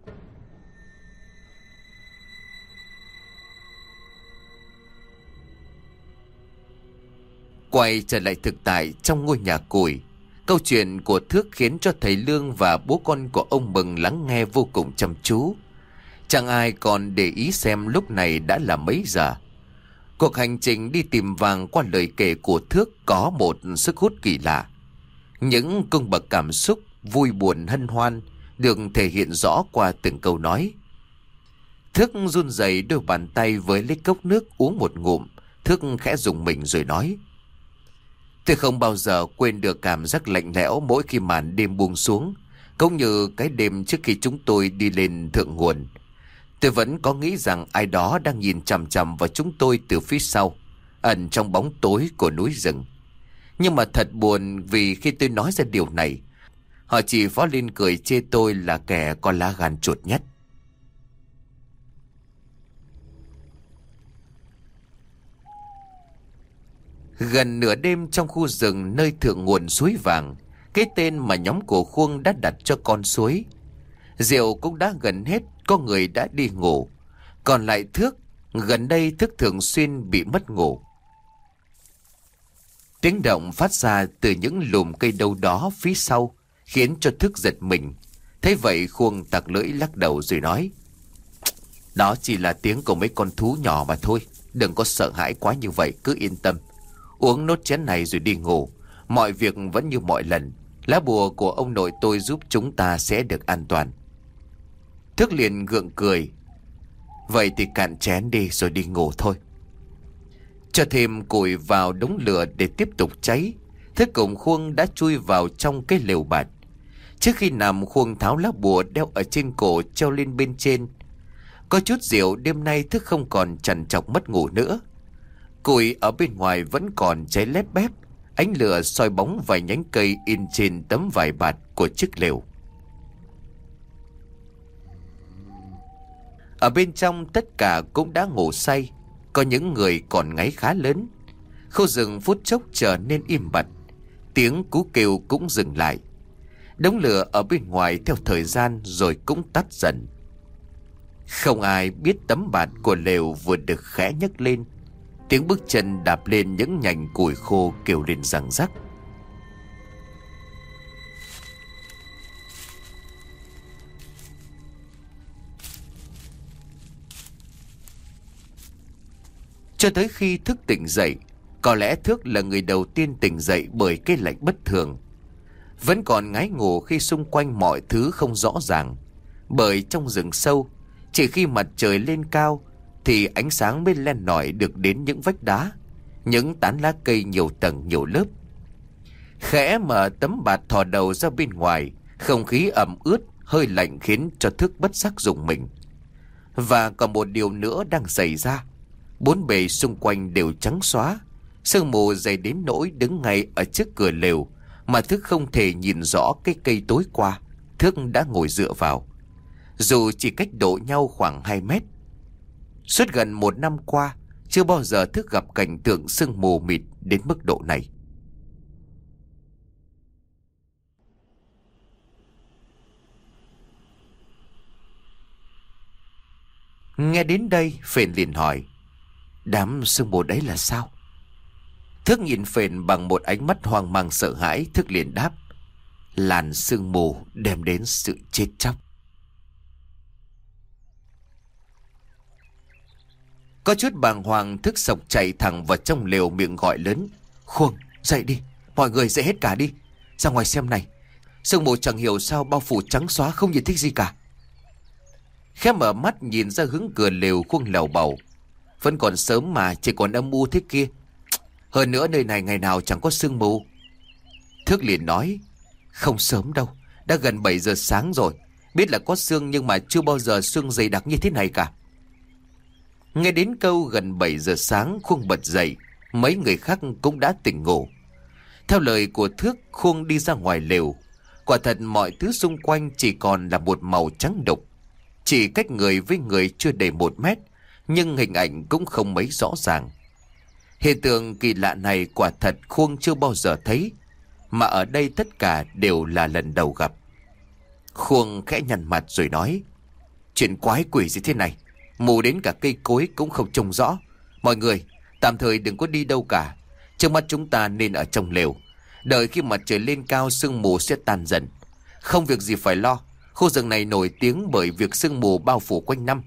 Speaker 1: Quay trở lại thực tại trong ngôi nhà củi, câu chuyện của Thước khiến cho thầy Lương và bố con của ông Mừng lắng nghe vô cùng chăm chú. Chẳng ai còn để ý xem lúc này đã là mấy giờ. Cuộc hành trình đi tìm vàng qua lời kể của Thước có một sức hút kỳ lạ. Những cung bậc cảm xúc vui buồn hân hoan được thể hiện rõ qua từng câu nói. Thước run rẩy đôi bàn tay với lấy cốc nước uống một ngụm. Thước khẽ rùng mình rồi nói: Tôi không bao giờ quên được cảm giác lạnh lẽo mỗi khi màn đêm buông xuống, cũng như cái đêm trước khi chúng tôi đi lên thượng nguồn. Tôi vẫn có nghĩ rằng ai đó đang nhìn chằm chằm vào chúng tôi từ phía sau, ẩn trong bóng tối của núi rừng. Nhưng mà thật buồn vì khi tôi nói ra điều này, họ chỉ phó lên cười chê tôi là kẻ có lá gan chuột nhất. Gần nửa đêm trong khu rừng nơi thượng nguồn suối vàng, cái tên mà nhóm của Khuông đã đặt cho con suối, rượu cũng đã gần hết, có người đã đi ngủ. Còn lại Thước, gần đây Thước thường xuyên bị mất ngủ. Tiếng động phát ra từ những lùm cây đâu đó phía sau khiến cho Thước giật mình. Thế vậy Khuông tặc lưỡi lắc đầu rồi nói: Đó chỉ là tiếng của mấy con thú nhỏ mà thôi, đừng có sợ hãi quá như vậy, cứ yên tâm. Uống nốt chén này rồi đi ngủ, mọi việc vẫn như mọi lần. Lá bùa của ông nội tôi giúp chúng ta sẽ được an toàn. Thước liền gượng cười: Vậy thì cạn chén đi rồi đi ngủ thôi. Cho thêm củi vào đống lửa để tiếp tục cháy, Thước cùng Khuông đã chui vào trong cái lều bạt. Trước khi nằm, Khuông tháo lá bùa đeo ở trên cổ treo lên bên trên. Có chút rượu, đêm nay Thước không còn trằn trọc mất ngủ nữa. Củi ở bên ngoài vẫn còn cháy lép bép, ánh lửa soi bóng vài nhánh cây in trên tấm vải bạt của chiếc lều. Ở bên trong tất cả cũng đã ngủ say, có những người còn ngáy khá lớn. Khu rừng phút chốc trở nên im bặt, tiếng cú kêu cũng dừng lại. Đống lửa ở bên ngoài theo thời gian rồi cũng tắt dần. Không ai biết tấm bạt của lều vừa được khẽ nhấc lên, tiếng bước chân đạp lên những nhành củi khô kêu lên răng rắc. Cho tới khi Thức tỉnh dậy, có lẽ Thước là người đầu tiên tỉnh dậy bởi cái lạnh bất thường. Vẫn còn ngái ngủ khi xung quanh mọi thứ không rõ ràng, bởi trong rừng sâu, chỉ khi mặt trời lên cao thì ánh sáng mới len lỏi được đến những vách đá, những tán lá cây nhiều tầng nhiều lớp. Khẽ mở tấm bạt thò đầu ra bên ngoài, không khí ẩm ướt, hơi lạnh khiến cho Thức bất giác rùng mình. Và còn một điều nữa đang xảy ra. Bốn bề xung quanh đều trắng xóa, sương mù dày đến nỗi đứng ngay ở trước cửa lều mà Thức không thể nhìn rõ cái cây tối qua Thức đã ngồi dựa vào, dù chỉ cách độ nhau khoảng 2 mét. Suốt gần 1 năm qua, chưa bao giờ Thức gặp cảnh tượng sương mù mịt đến mức độ này. Nghe đến đây, Phền liền hỏi: Đám sương mù đấy là sao? Thức nhìn Phền bằng một ánh mắt hoang mang sợ hãi. Thức liền đáp: Làn sương mù đem đến sự chết chóc. Có chút bàng hoàng, Thức sộc chạy thẳng vào trong lều, miệng gọi lớn: Khuông, dậy đi, mọi người dậy hết cả đi. Ra ngoài xem này, sương mù chẳng hiểu sao bao phủ trắng xóa, không nhìn thấy gì cả. Khẽ mở mắt nhìn ra hướng cửa lều, Khuông lầu bầu: Vẫn còn sớm mà, chỉ còn âm u thế kia. Hơn nữa nơi này ngày nào chẳng có sương mù. Thức liền nói: Không sớm đâu, đã gần 7 giờ sáng rồi. Biết là có sương nhưng mà chưa bao giờ sương dày đặc như thế này cả. Nghe đến câu gần 7 giờ sáng, Khuông bật dậy. Mấy người khác cũng đã tỉnh ngủ. Theo lời của Thước, Khuông đi ra ngoài lều. Quả thật mọi thứ xung quanh chỉ còn là một màu trắng đục. Chỉ cách người với người chưa đầy 1 mét, nhưng hình ảnh cũng không mấy rõ ràng. Hiện tượng kỳ lạ này quả thật Khuông chưa bao giờ thấy, mà ở đây tất cả đều là lần đầu gặp. Khuông khẽ nhăn mặt rồi nói: Chuyện quái quỷ gì thế này, mù đến cả cây cối cũng không trông rõ. Mọi người tạm thời đừng có đi đâu cả. Trước mắt chúng ta nên ở trong lều. Đợi khi mặt trời lên cao, sương mù sẽ tan dần. Không việc gì phải lo. Khu rừng này nổi tiếng bởi việc sương mù bao phủ quanh năm.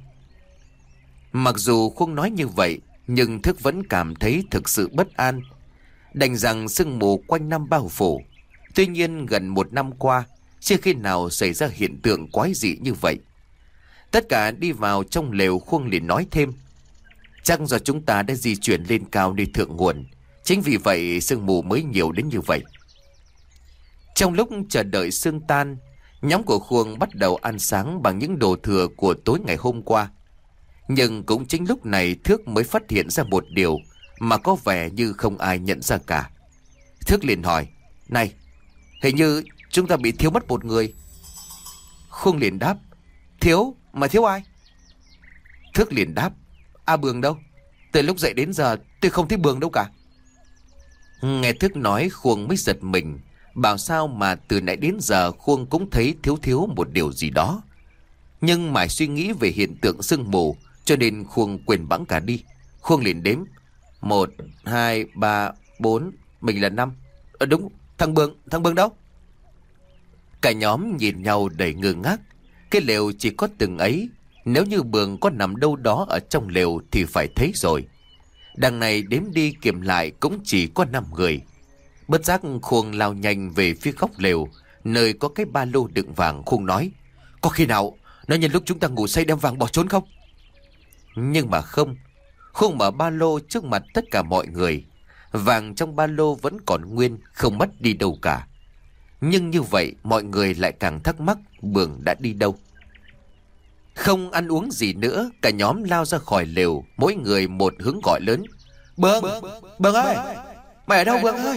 Speaker 1: Mặc dù Khuông nói như vậy, nhưng Thức vẫn cảm thấy thực sự bất an. Đành rằng sương mù quanh năm bao phủ. Tuy nhiên gần 1 năm qua, chưa khi nào xảy ra hiện tượng quái dị như vậy. Tất cả đi vào trong lều, Khuông liền nói thêm: Chắc do chúng ta đã di chuyển lên cao nơi thượng nguồn, chính vì vậy sương mù mới nhiều đến như vậy. Trong lúc chờ đợi sương tan, nhóm của Khuông bắt đầu ăn sáng bằng những đồ thừa của tối ngày hôm qua. Nhưng cũng chính lúc này Thước mới phát hiện ra một điều mà có vẻ như không ai nhận ra cả. Thước liền hỏi: Này, hình như chúng ta bị thiếu mất một người. Khuông liền đáp: Thiếu? Mà thiếu ai? Thước liền đáp: Bường đâu? Từ lúc dậy đến giờ tôi không thấy Bường đâu cả. Nghe Thước nói, Khuông mới giật mình. Bảo sao mà từ nãy đến giờ Khuông cũng thấy thiếu một điều gì đó. Nhưng mãi suy nghĩ về hiện tượng sương mù, cho nên Khuông quên bẵng cả đi. Khuông liền đếm: 1, 2, 3, 4, mình là 5. Đúng, thằng Bường đâu? Cả nhóm nhìn nhau đầy ngơ ngác. Cái lều chỉ có từng ấy, nếu như Bường có nằm đâu đó ở trong lều thì phải thấy rồi. Đằng này đếm đi kiểm lại cũng chỉ có 5 người. Bất giác Khuông lao nhanh về phía góc lều, nơi có cái ba lô đựng vàng. Khuông nói: Có khi nào nó nhân lúc chúng ta ngủ say đem vàng bỏ trốn không? Nhưng mà không. Khuông mở ba lô trước mặt tất cả mọi người. Vàng trong ba lô vẫn còn nguyên, không mất đi đâu cả. Nhưng như vậy mọi người lại càng thắc mắc Bường đã đi đâu. Không ăn uống gì nữa, cả nhóm lao ra khỏi lều, mỗi người một hướng gọi lớn: Bường ơi, mày ở đâu Bường ơi?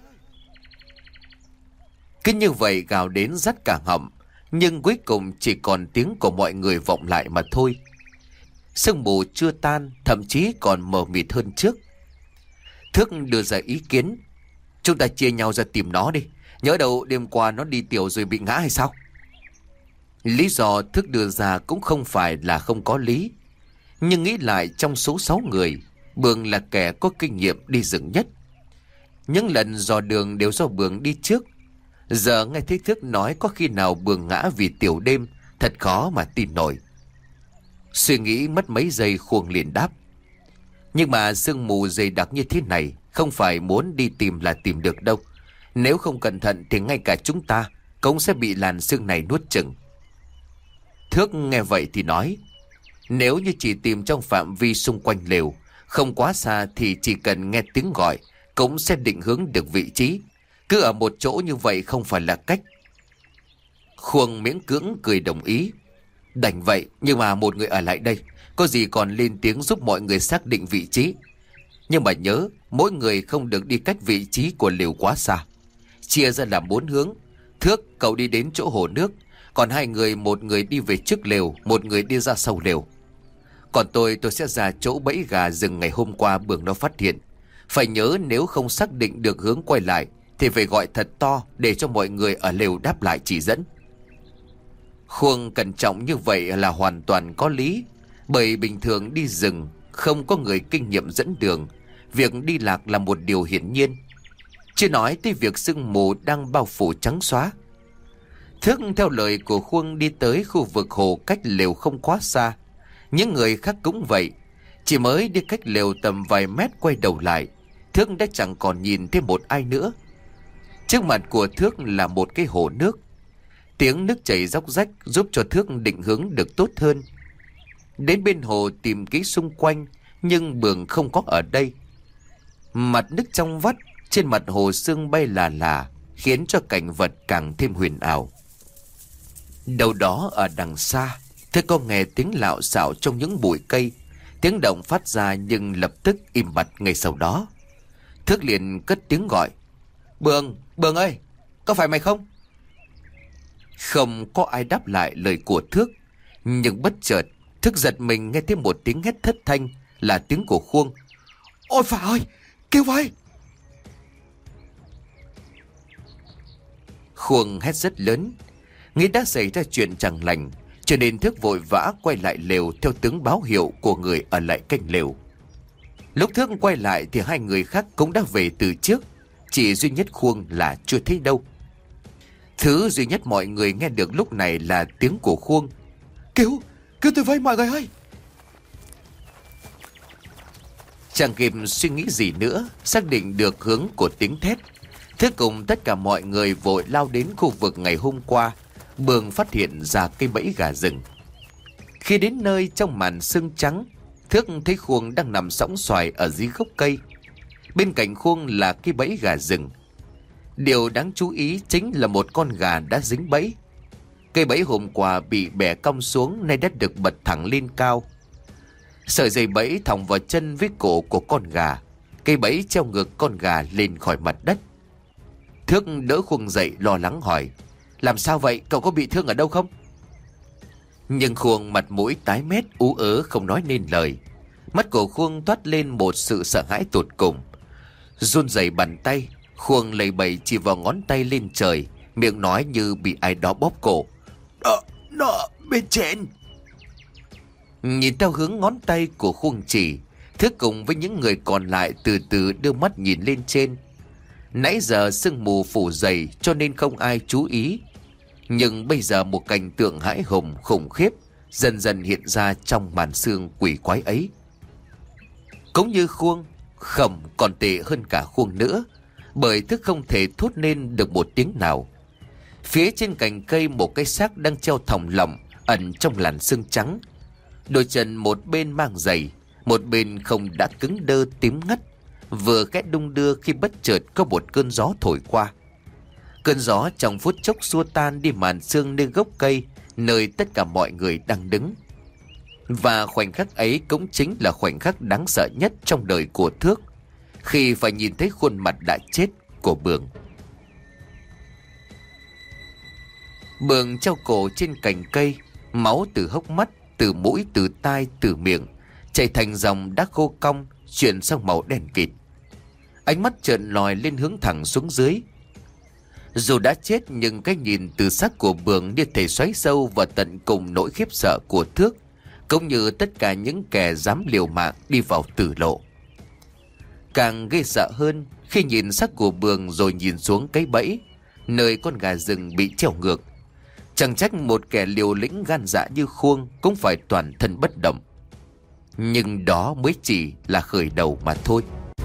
Speaker 1: Cứ như vậy gào đến rắt cả họng, nhưng cuối cùng chỉ còn tiếng của mọi người vọng lại mà thôi. Sương mù chưa tan, thậm chí còn mờ mịt hơn trước. Thước đưa ra ý kiến: Chúng ta chia nhau ra tìm nó đi. Nhớ đâu đêm qua nó đi tiểu rồi bị ngã hay sao? Lý do Thước đưa ra cũng không phải là không có lý. Nhưng nghĩ lại, trong số 6 người, Bường là kẻ có kinh nghiệm đi rừng nhất. Những lần dò đường đều do Bường đi trước. Giờ nghe thấy Thước nói có khi nào Bường ngã vì tiểu đêm, thật khó mà tin nổi. Suy nghĩ mất mấy giây, Khuông liền đáp: Nhưng mà sương mù dày đặc như thế này, không phải muốn đi tìm là tìm được đâu. Nếu không cẩn thận thì ngay cả chúng ta cũng sẽ bị làn sương này nuốt chửng. Thước nghe vậy thì nói: Nếu như chỉ tìm trong phạm vi xung quanh lều, không quá xa, thì chỉ cần nghe tiếng gọi cũng sẽ định hướng được vị trí. Cứ ở một chỗ như vậy không phải là cách. Khuông miễn cưỡng cười đồng ý: Đành vậy, nhưng mà một người ở lại đây, có gì còn lên tiếng giúp mọi người xác định vị trí. Nhưng mà nhớ, mỗi người không được đi cách vị trí của lều quá xa. Chia ra làm 4 hướng. Thước, cậu đi đến chỗ hồ nước, còn 2 người, một người đi về trước lều, một người đi ra sau lều. Còn tôi sẽ ra chỗ bẫy gà rừng ngày hôm qua Bường nó phát hiện. Phải nhớ, nếu không xác định được hướng quay lại thì phải gọi thật to để cho mọi người ở lều đáp lại chỉ dẫn. Khuông cẩn trọng như vậy là hoàn toàn có lý. Bởi bình thường đi rừng không có người kinh nghiệm dẫn đường, việc đi lạc là một điều hiển nhiên. Chưa nói tới việc sương mù đang bao phủ trắng xóa. Thước theo lời của Khuông đi tới khu vực hồ cách lều không quá xa. Những người khác cũng vậy. Chỉ mới đi cách lều tầm vài mét quay đầu lại, Thước đã chẳng còn nhìn thấy một ai nữa. Trước mặt của Thước là một cái hồ nước. Tiếng nước chảy róc rách giúp cho Thước định hướng được tốt hơn. Đến bên hồ tìm kỹ xung quanh, nhưng Bường không có ở đây. Mặt nước trong vắt, trên mặt hồ sương bay là là, khiến cho cảnh vật càng thêm huyền ảo. Đâu đó ở đằng xa, Thước có nghe tiếng lạo xạo trong những bụi cây. Tiếng động phát ra nhưng lập tức im bặt ngay sau đó. Thước liền cất tiếng gọi: Bường, Bường ơi, có phải mày không? Không có ai đáp lại lời của Thước. Nhưng bất chợt Thước giật mình nghe thấy một tiếng hét thất thanh, là tiếng của Khuông. Ôi phải ơi, kêu với! Khuông hét rất lớn, nghĩ đã xảy ra chuyện chẳng lành, cho nên Thước vội vã quay lại lều theo tiếng báo hiệu của người ở lại canh lều. Lúc Thước quay lại thì hai người khác cũng đã về từ trước, chỉ duy nhất Khuông là chưa thấy đâu. Thứ duy nhất mọi người nghe được lúc này là tiếng của Khuông. Cứu tôi với mọi người ơi! Chẳng kịp suy nghĩ gì nữa, xác định được hướng của tiếng thét, Thước cùng tất cả mọi người vội lao đến khu vực ngày hôm qua Bường phát hiện ra cây bẫy gà rừng. Khi đến nơi trong màn sương trắng, Thước thấy Khuông đang nằm sõng xoài ở dưới gốc cây. Bên cạnh Khuông là cây bẫy gà rừng. Điều đáng chú ý chính là một con gà đã dính bẫy. Cây bẫy hôm qua bị bẻ cong xuống, nay đã được bật thẳng lên cao. Sợi dây bẫy thòng vào chân với cổ của con gà. Cây bẫy treo ngược con gà lên khỏi mặt đất. Thước đỡ Khuông dậy lo lắng hỏi: Làm sao vậy, cậu có bị thương ở đâu không? Nhưng Khuông mặt mũi tái mét ú ớ không nói nên lời. Mắt của Khuông toát lên một sự sợ hãi tột cùng. Run rẩy bàn tay, Khuông lầy bầy chỉ vào ngón tay lên trời, miệng nói như bị ai đó bóp cổ. Nó bên trên. Nhìn theo hướng ngón tay của Khuông chỉ, Thước cùng với những người còn lại từ từ đưa mắt nhìn lên trên. Nãy giờ sương mù phủ dày cho nên không ai chú ý. Nhưng bây giờ một cảnh tượng hãi hùng khủng khiếp dần dần hiện ra trong màn sương quỷ quái ấy. Cũng như Khuông, không còn tệ hơn cả Khuông nữa, bởi Thước không thể thốt nên được một tiếng nào. Phía trên cành cây một cái xác đang treo thòng lọng ẩn trong làn sương trắng. Đôi chân một bên mang giày, một bên không, đã cứng đơ tím ngắt, vừa khẽ đung đưa khi bất chợt có một cơn gió thổi qua. Cơn gió trong phút chốc xua tan đi màn sương nơi gốc cây nơi tất cả mọi người đang đứng. Và khoảnh khắc ấy cũng chính là khoảnh khắc đáng sợ nhất trong đời của Thước, khi phải nhìn thấy khuôn mặt đã chết của Bường. Bường treo cổ trên cành cây, máu từ hốc mắt, từ mũi, từ tai, từ miệng chảy thành dòng đã khô cong, chuyển sang màu đen kịt. Ánh mắt trợn lòi lên hướng thẳng xuống dưới. Dù đã chết nhưng cái nhìn từ xác của Bường như thể xoáy sâu vào tận cùng nỗi khiếp sợ của Thước, cũng như tất cả những kẻ dám liều mạng đi vào tử lộ. Càng ghê sợ hơn khi nhìn xác của Bường rồi nhìn xuống cái bẫy nơi con gà rừng bị treo ngược. Chẳng trách một kẻ liều lĩnh gan dạ như Khuông cũng phải toàn thân bất động. Nhưng đó mới chỉ là khởi đầu mà thôi.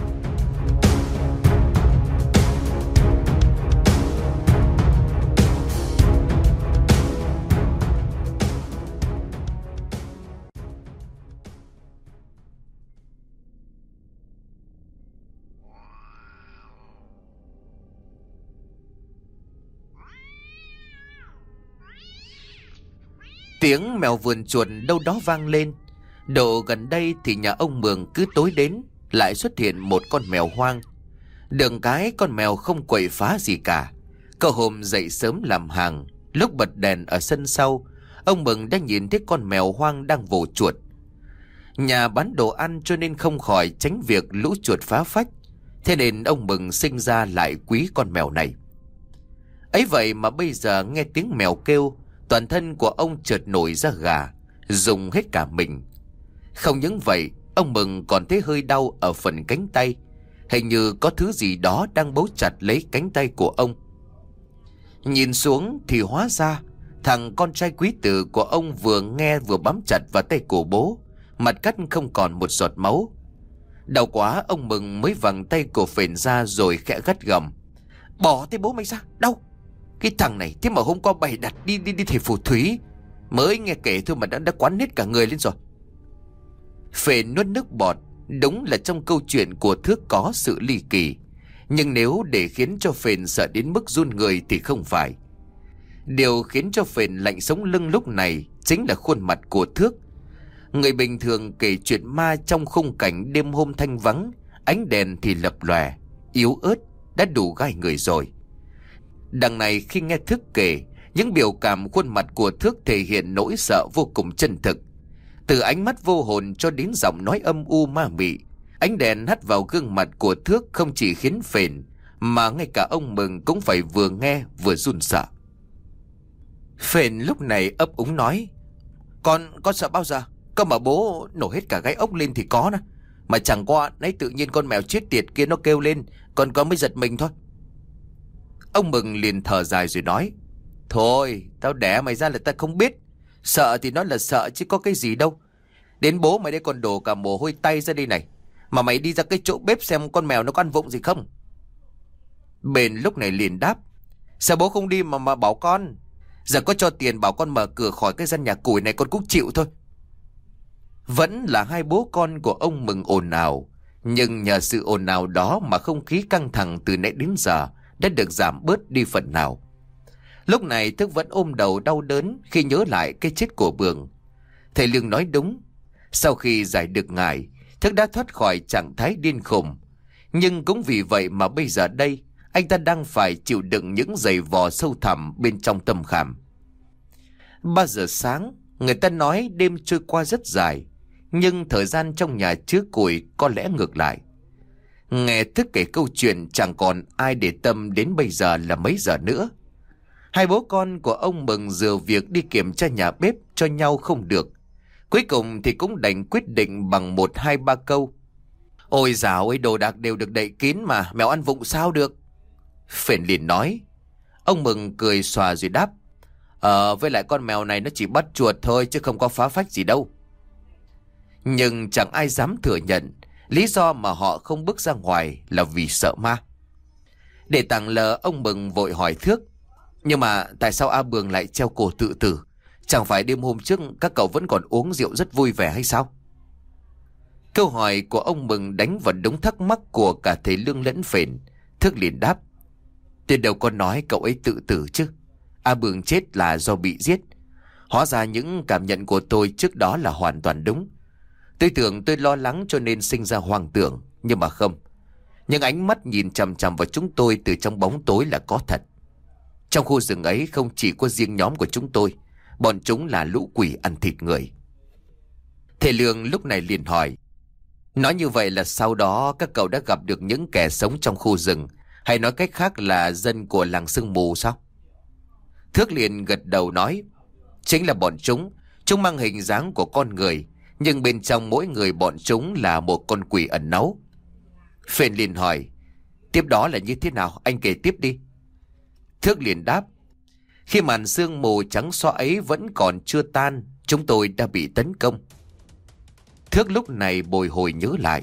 Speaker 1: Tiếng mèo vườn chuột đâu đó vang lên. Độ gần đây thì nhà ông Mường cứ tối đến lại xuất hiện một con mèo hoang. Đường cái con mèo không quậy phá gì cả. Cậu hôm dậy sớm làm hàng, lúc bật đèn ở sân sau, ông Mừng đã nhìn thấy con mèo hoang đang vồ chuột. Nhà bán đồ ăn cho nên không khỏi tránh việc lũ chuột phá phách, thế nên ông Mừng sinh ra lại quý con mèo này. Ấy vậy mà bây giờ nghe tiếng mèo kêu, toàn thân của ông chợt nổi ra gà, rùng hết cả mình. Không những vậy, ông Mừng còn thấy hơi đau ở phần cánh tay, hình như có thứ gì đó đang bấu chặt lấy cánh tay của ông. Nhìn xuống thì hóa ra thằng con trai quý tử của ông vừa nghe vừa bám chặt vào tay của bố, mặt cắt không còn một giọt máu. Đau quá, ông Mừng mới vằng tay của Phền ra rồi khẽ gắt gỏng: "Bỏ tay bố mày ra, đau! Cái thằng này thế mà hôm qua bày đặt đi thầy phù thủy, mới nghe kể thôi mà đã quán hết cả người lên rồi." Phền nuốt nước bọt. Đúng là trong câu chuyện của Thước có sự ly kỳ, nhưng nếu để khiến cho Phền sợ đến mức run người thì không phải. Điều khiến cho Phền lạnh sống lưng lúc này chính là khuôn mặt của Thước. Người bình thường kể chuyện ma trong khung cảnh đêm hôm thanh vắng, ánh đèn thì lập lòe, yếu ớt, đã đủ gai người rồi. Đằng này khi nghe Thước kể, những biểu cảm khuôn mặt của Thước thể hiện nỗi sợ vô cùng chân thực. Từ ánh mắt vô hồn cho đến giọng nói âm u ma mị, ánh đèn hắt vào gương mặt của Thước không chỉ khiến Phền mà ngay cả ông Mừng cũng phải vừa nghe vừa run sợ. Phền lúc này ấp úng nói: Con sợ bao giờ? Cơ mà bố nổ hết cả gáy ốc lên thì có nè. Mà chẳng qua nãy tự nhiên con mèo chết tiệt kia nó kêu lên, con mới giật mình thôi." Ông Mừng liền thở dài rồi nói: "Thôi, tao đẻ mày ra là tao không biết. Sợ thì nó là sợ chứ có cái gì đâu. Đến bố mày đây còn đổ cả mồ hôi tay ra đây này. Mà mày đi ra cái chỗ bếp xem con mèo nó có ăn vụng gì không." Bền lúc này liền đáp: "Sao bố không đi mà bảo con? Giờ có cho tiền bảo con mở cửa khỏi cái gian nhà củi này con cũng chịu thôi." Vẫn là hai bố con của ông Mừng ồn ào, nhưng nhờ sự ồn ào đó mà không khí căng thẳng từ nãy đến giờ đã được giảm bớt đi phần nào. Lúc này Thức vẫn ôm đầu đau đớn khi nhớ lại cái chết của Bường. Thầy Lương nói đúng. Sau khi giải được ngài, Thức đã thoát khỏi trạng thái điên khùng. Nhưng cũng vì vậy mà bây giờ đây, anh ta đang phải chịu đựng những giày vò sâu thẳm bên trong tâm khảm. 3 giờ sáng, người ta nói đêm trôi qua rất dài, nhưng thời gian trong nhà chứa củi có lẽ ngược lại. Nghe Thức kể câu chuyện chẳng còn ai để tâm đến bây giờ là mấy giờ nữa. Hai bố con của ông Mừng dừa việc đi kiểm tra nhà bếp cho nhau không được. Cuối cùng thì cũng đành quyết định bằng 1, 2, 3 câu: "Ôi dào ơi, đồ đạc đều được đậy kín mà, mèo ăn vụng sao được?" Phền liền nói. Ông Mừng cười xòa rồi đáp: Với lại con mèo này nó chỉ bắt chuột thôi chứ không có phá phách gì đâu." Nhưng chẳng ai dám thừa nhận lý do mà họ không bước ra ngoài là vì sợ ma. Để tàng lờ, ông Mừng vội hỏi Thước: "Nhưng mà tại sao A Bường lại treo cổ tự tử? Chẳng phải đêm hôm trước các cậu vẫn còn uống rượu rất vui vẻ hay sao?" Câu hỏi của ông Mừng đánh vào đúng thắc mắc của cả thầy Lương lẫn Phền. Thước liền đáp: "Tôi đâu có nói cậu ấy tự tử chứ. A Bường chết là do bị giết. Hóa ra những cảm nhận của tôi trước đó là hoàn toàn đúng. Tôi tưởng tôi lo lắng cho nên sinh ra hoang tưởng, nhưng mà không. Những ánh mắt nhìn chằm chằm vào chúng tôi từ trong bóng tối là có thật. Trong khu rừng ấy không chỉ có riêng nhóm của chúng tôi, bọn chúng là lũ quỷ ăn thịt người." Thầy Lương lúc này liền hỏi: "Nói như vậy là sau đó các cậu đã gặp được những kẻ sống trong khu rừng, hay nói cách khác là dân của làng sương mù sao?" Thước liền gật đầu nói: "Chính là bọn chúng. Chúng mang hình dáng của con người, nhưng bên trong mỗi người bọn chúng là một con quỷ ẩn náu." Phền liền hỏi: "Tiếp đó là như thế nào? Anh kể tiếp đi." Thước liền đáp: "Khi màn sương mù trắng xóa ấy vẫn còn chưa tan, chúng tôi đã bị tấn công." Thước lúc này bồi hồi nhớ lại: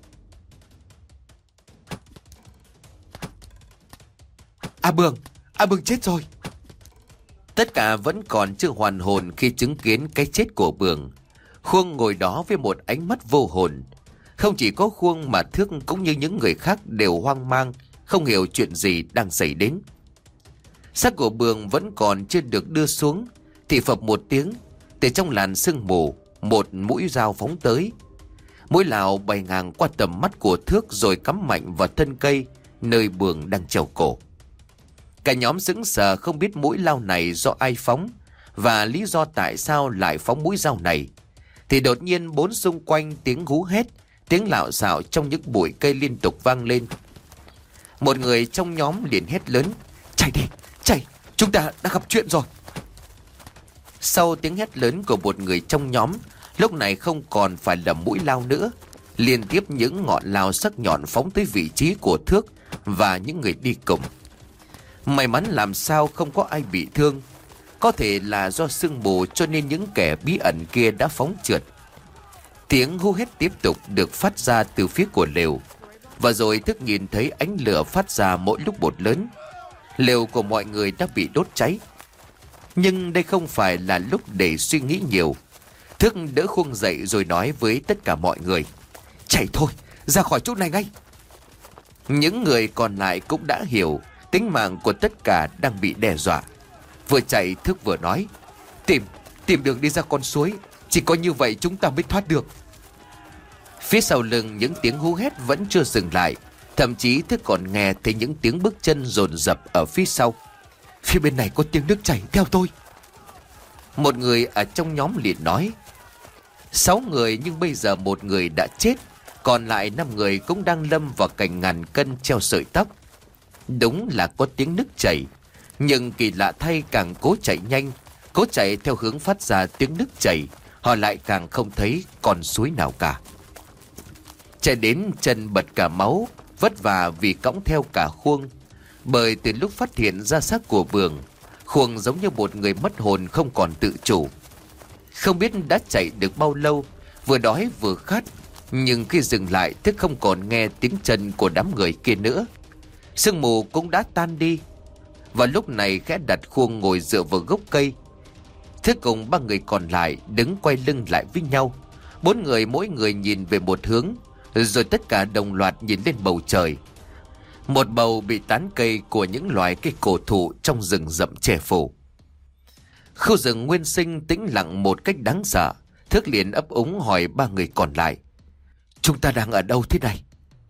Speaker 1: A Bường chết rồi." Tất cả vẫn còn chưa hoàn hồn khi chứng kiến cái chết của Bường. Khuông ngồi đó với một ánh mắt vô hồn. Không chỉ có Khuông mà Thước cũng như những người khác đều hoang mang, không hiểu chuyện gì đang xảy đến. Xác của Bường vẫn còn chưa được đưa xuống thì phập một tiếng, từ trong làn sương mù một mũi dao phóng tới. Mũi lao bay ngang qua tầm mắt của Thước rồi cắm mạnh vào thân cây nơi Bường đang treo cổ. Cả nhóm sững sờ không biết mũi lao này do ai phóng và lý do tại sao lại phóng mũi dao này. Thì đột nhiên bốn xung quanh tiếng hú hét, tiếng lạo xạo trong những bụi cây liên tục vang lên. Một người trong nhóm liền hét lớn: "Chạy đi, chạy, chúng ta đã gặp chuyện rồi." Sau tiếng hét lớn của một người trong nhóm, lúc này không còn phải là mũi lao nữa. Liên tiếp những ngọn lao sắc nhọn phóng tới vị trí của Thước và những người đi cùng. May mắn làm sao không có ai bị thương. Có thể là do sương mù cho nên những kẻ bí ẩn kia đã phóng trượt. Tiếng hú hét tiếp tục được phát ra từ phía của lều. Và rồi Thức nhìn thấy ánh lửa phát ra mỗi lúc một lớn. Lều của mọi người đã bị đốt cháy. Nhưng đây không phải là lúc để suy nghĩ nhiều. Thức đỡ Khuông dậy rồi nói với tất cả mọi người: chạy thôi, ra khỏi chỗ này ngay. Những người còn lại cũng đã hiểu tính mạng của tất cả đang bị đe dọa. Vừa chạy Thức vừa nói: Tìm đường đi ra con suối. Chỉ có như vậy chúng ta mới thoát được. Phía sau lưng những tiếng hú hét vẫn chưa dừng lại. Thậm chí Thức còn nghe thấy những tiếng bước chân dồn dập ở phía sau. Phía bên này có tiếng nước chảy, theo tôi. Một người ở trong nhóm liền nói: 6 người nhưng bây giờ 1 người đã chết. Còn lại 5 người cũng đang lâm vào cảnh ngàn cân treo sợi tóc. Đúng là có tiếng nước chảy, nhưng kỳ lạ thay càng cố chạy nhanh, cố chạy theo hướng phát ra tiếng nước chảy, họ lại càng không thấy con suối nào cả. Chạy đến chân bật cả máu, vất vả vì cõng theo cả Khuông. Bởi từ lúc phát hiện ra xác của Bường, Khuông giống như một người mất hồn không còn tự chủ. Không biết đã chạy được bao lâu, vừa đói vừa khát, nhưng khi dừng lại Thức không còn nghe tiếng chân của đám người kia nữa. Sương mù cũng đã tan đi. Và lúc này khẽ đặt Khuông ngồi dựa vào gốc cây. Thức cùng 3 người còn lại đứng quay lưng lại với nhau. 4 người mỗi người nhìn về một hướng, rồi tất cả đồng loạt nhìn lên bầu trời. Một bầu bị tán cây của những loài cây cổ thụ trong rừng rậm che phủ. Khu rừng nguyên sinh tĩnh lặng một cách đáng sợ. Thức liền ấp úng hỏi 3 người còn lại: chúng ta đang ở đâu thế này?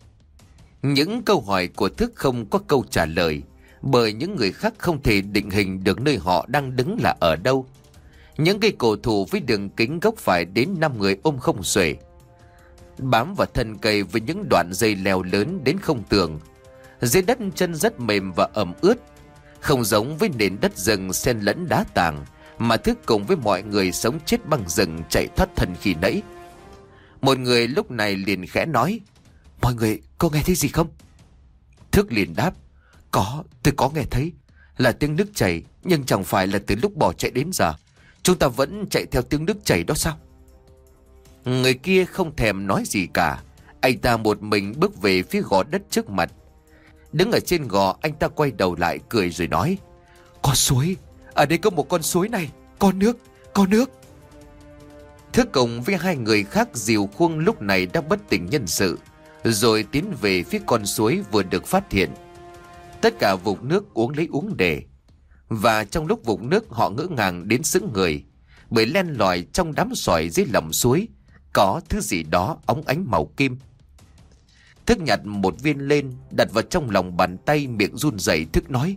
Speaker 1: Những câu hỏi của Thức không có câu trả lời, bởi những người khác không thể định hình được nơi họ đang đứng là ở đâu. Những cây cổ thụ với đường kính gốc phải đến 5 người ôm không xuể, bám vào thân cây với những đoạn dây leo lớn đến không tường. Dưới đất chân rất mềm và ẩm ướt, không giống với nền đất rừng xen lẫn đá tảng mà Thức cùng với mọi người sống chết bằng rừng chạy thoát thân khi nãy. Một người lúc này liền khẽ nói: mọi người có nghe thấy gì không? Thức liền đáp: có, tôi có nghe thấy. Là tiếng nước chảy, nhưng chẳng phải là từ lúc bỏ chạy đến giờ. Chúng ta vẫn chạy theo tiếng nước chảy đó sao? Người kia không thèm nói gì cả. Anh ta một mình bước về phía gò đất trước mặt. Đứng ở trên gò, anh ta quay đầu lại cười rồi nói: có suối, ở đây có một con suối này, có nước, có nước. Thức cùng với 2 người khác dìu Khuông lúc này đã bất tỉnh nhân sự, rồi tiến về phía con suối vừa được phát hiện. Tất cả vụng nước uống lấy uống để. Và trong lúc vụng nước họ ngỡ ngàng đến sững người, bởi len lỏi trong đám sỏi dưới lòng suối có thứ gì đó óng ánh màu kim. Thức nhặt một viên lên, đặt vào trong lòng bàn tay, miệng run rẩy. Thức nói: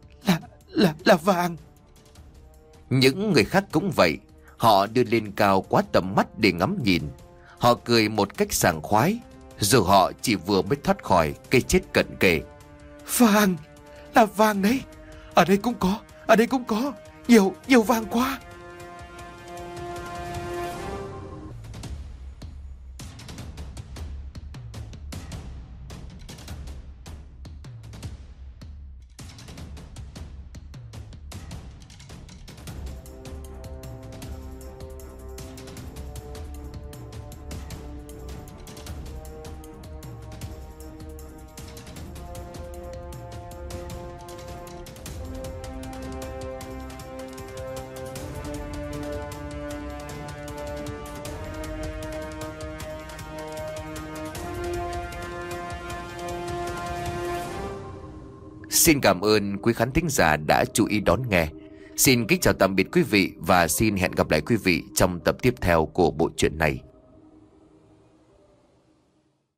Speaker 1: là vàng. Những người khác cũng vậy. Họ đưa lên cao quá tầm mắt để ngắm nhìn. Họ cười một cách sảng khoái, dù họ chỉ vừa mới thoát khỏi cái chết cận kề. Vàng, là vàng đấy. Ở đây cũng có, nhiều vàng quá. Xin cảm ơn quý khán thính giả đã chú ý đón nghe. Xin kính chào tạm biệt quý vị và xin hẹn gặp lại quý vị trong tập tiếp theo của bộ truyện này.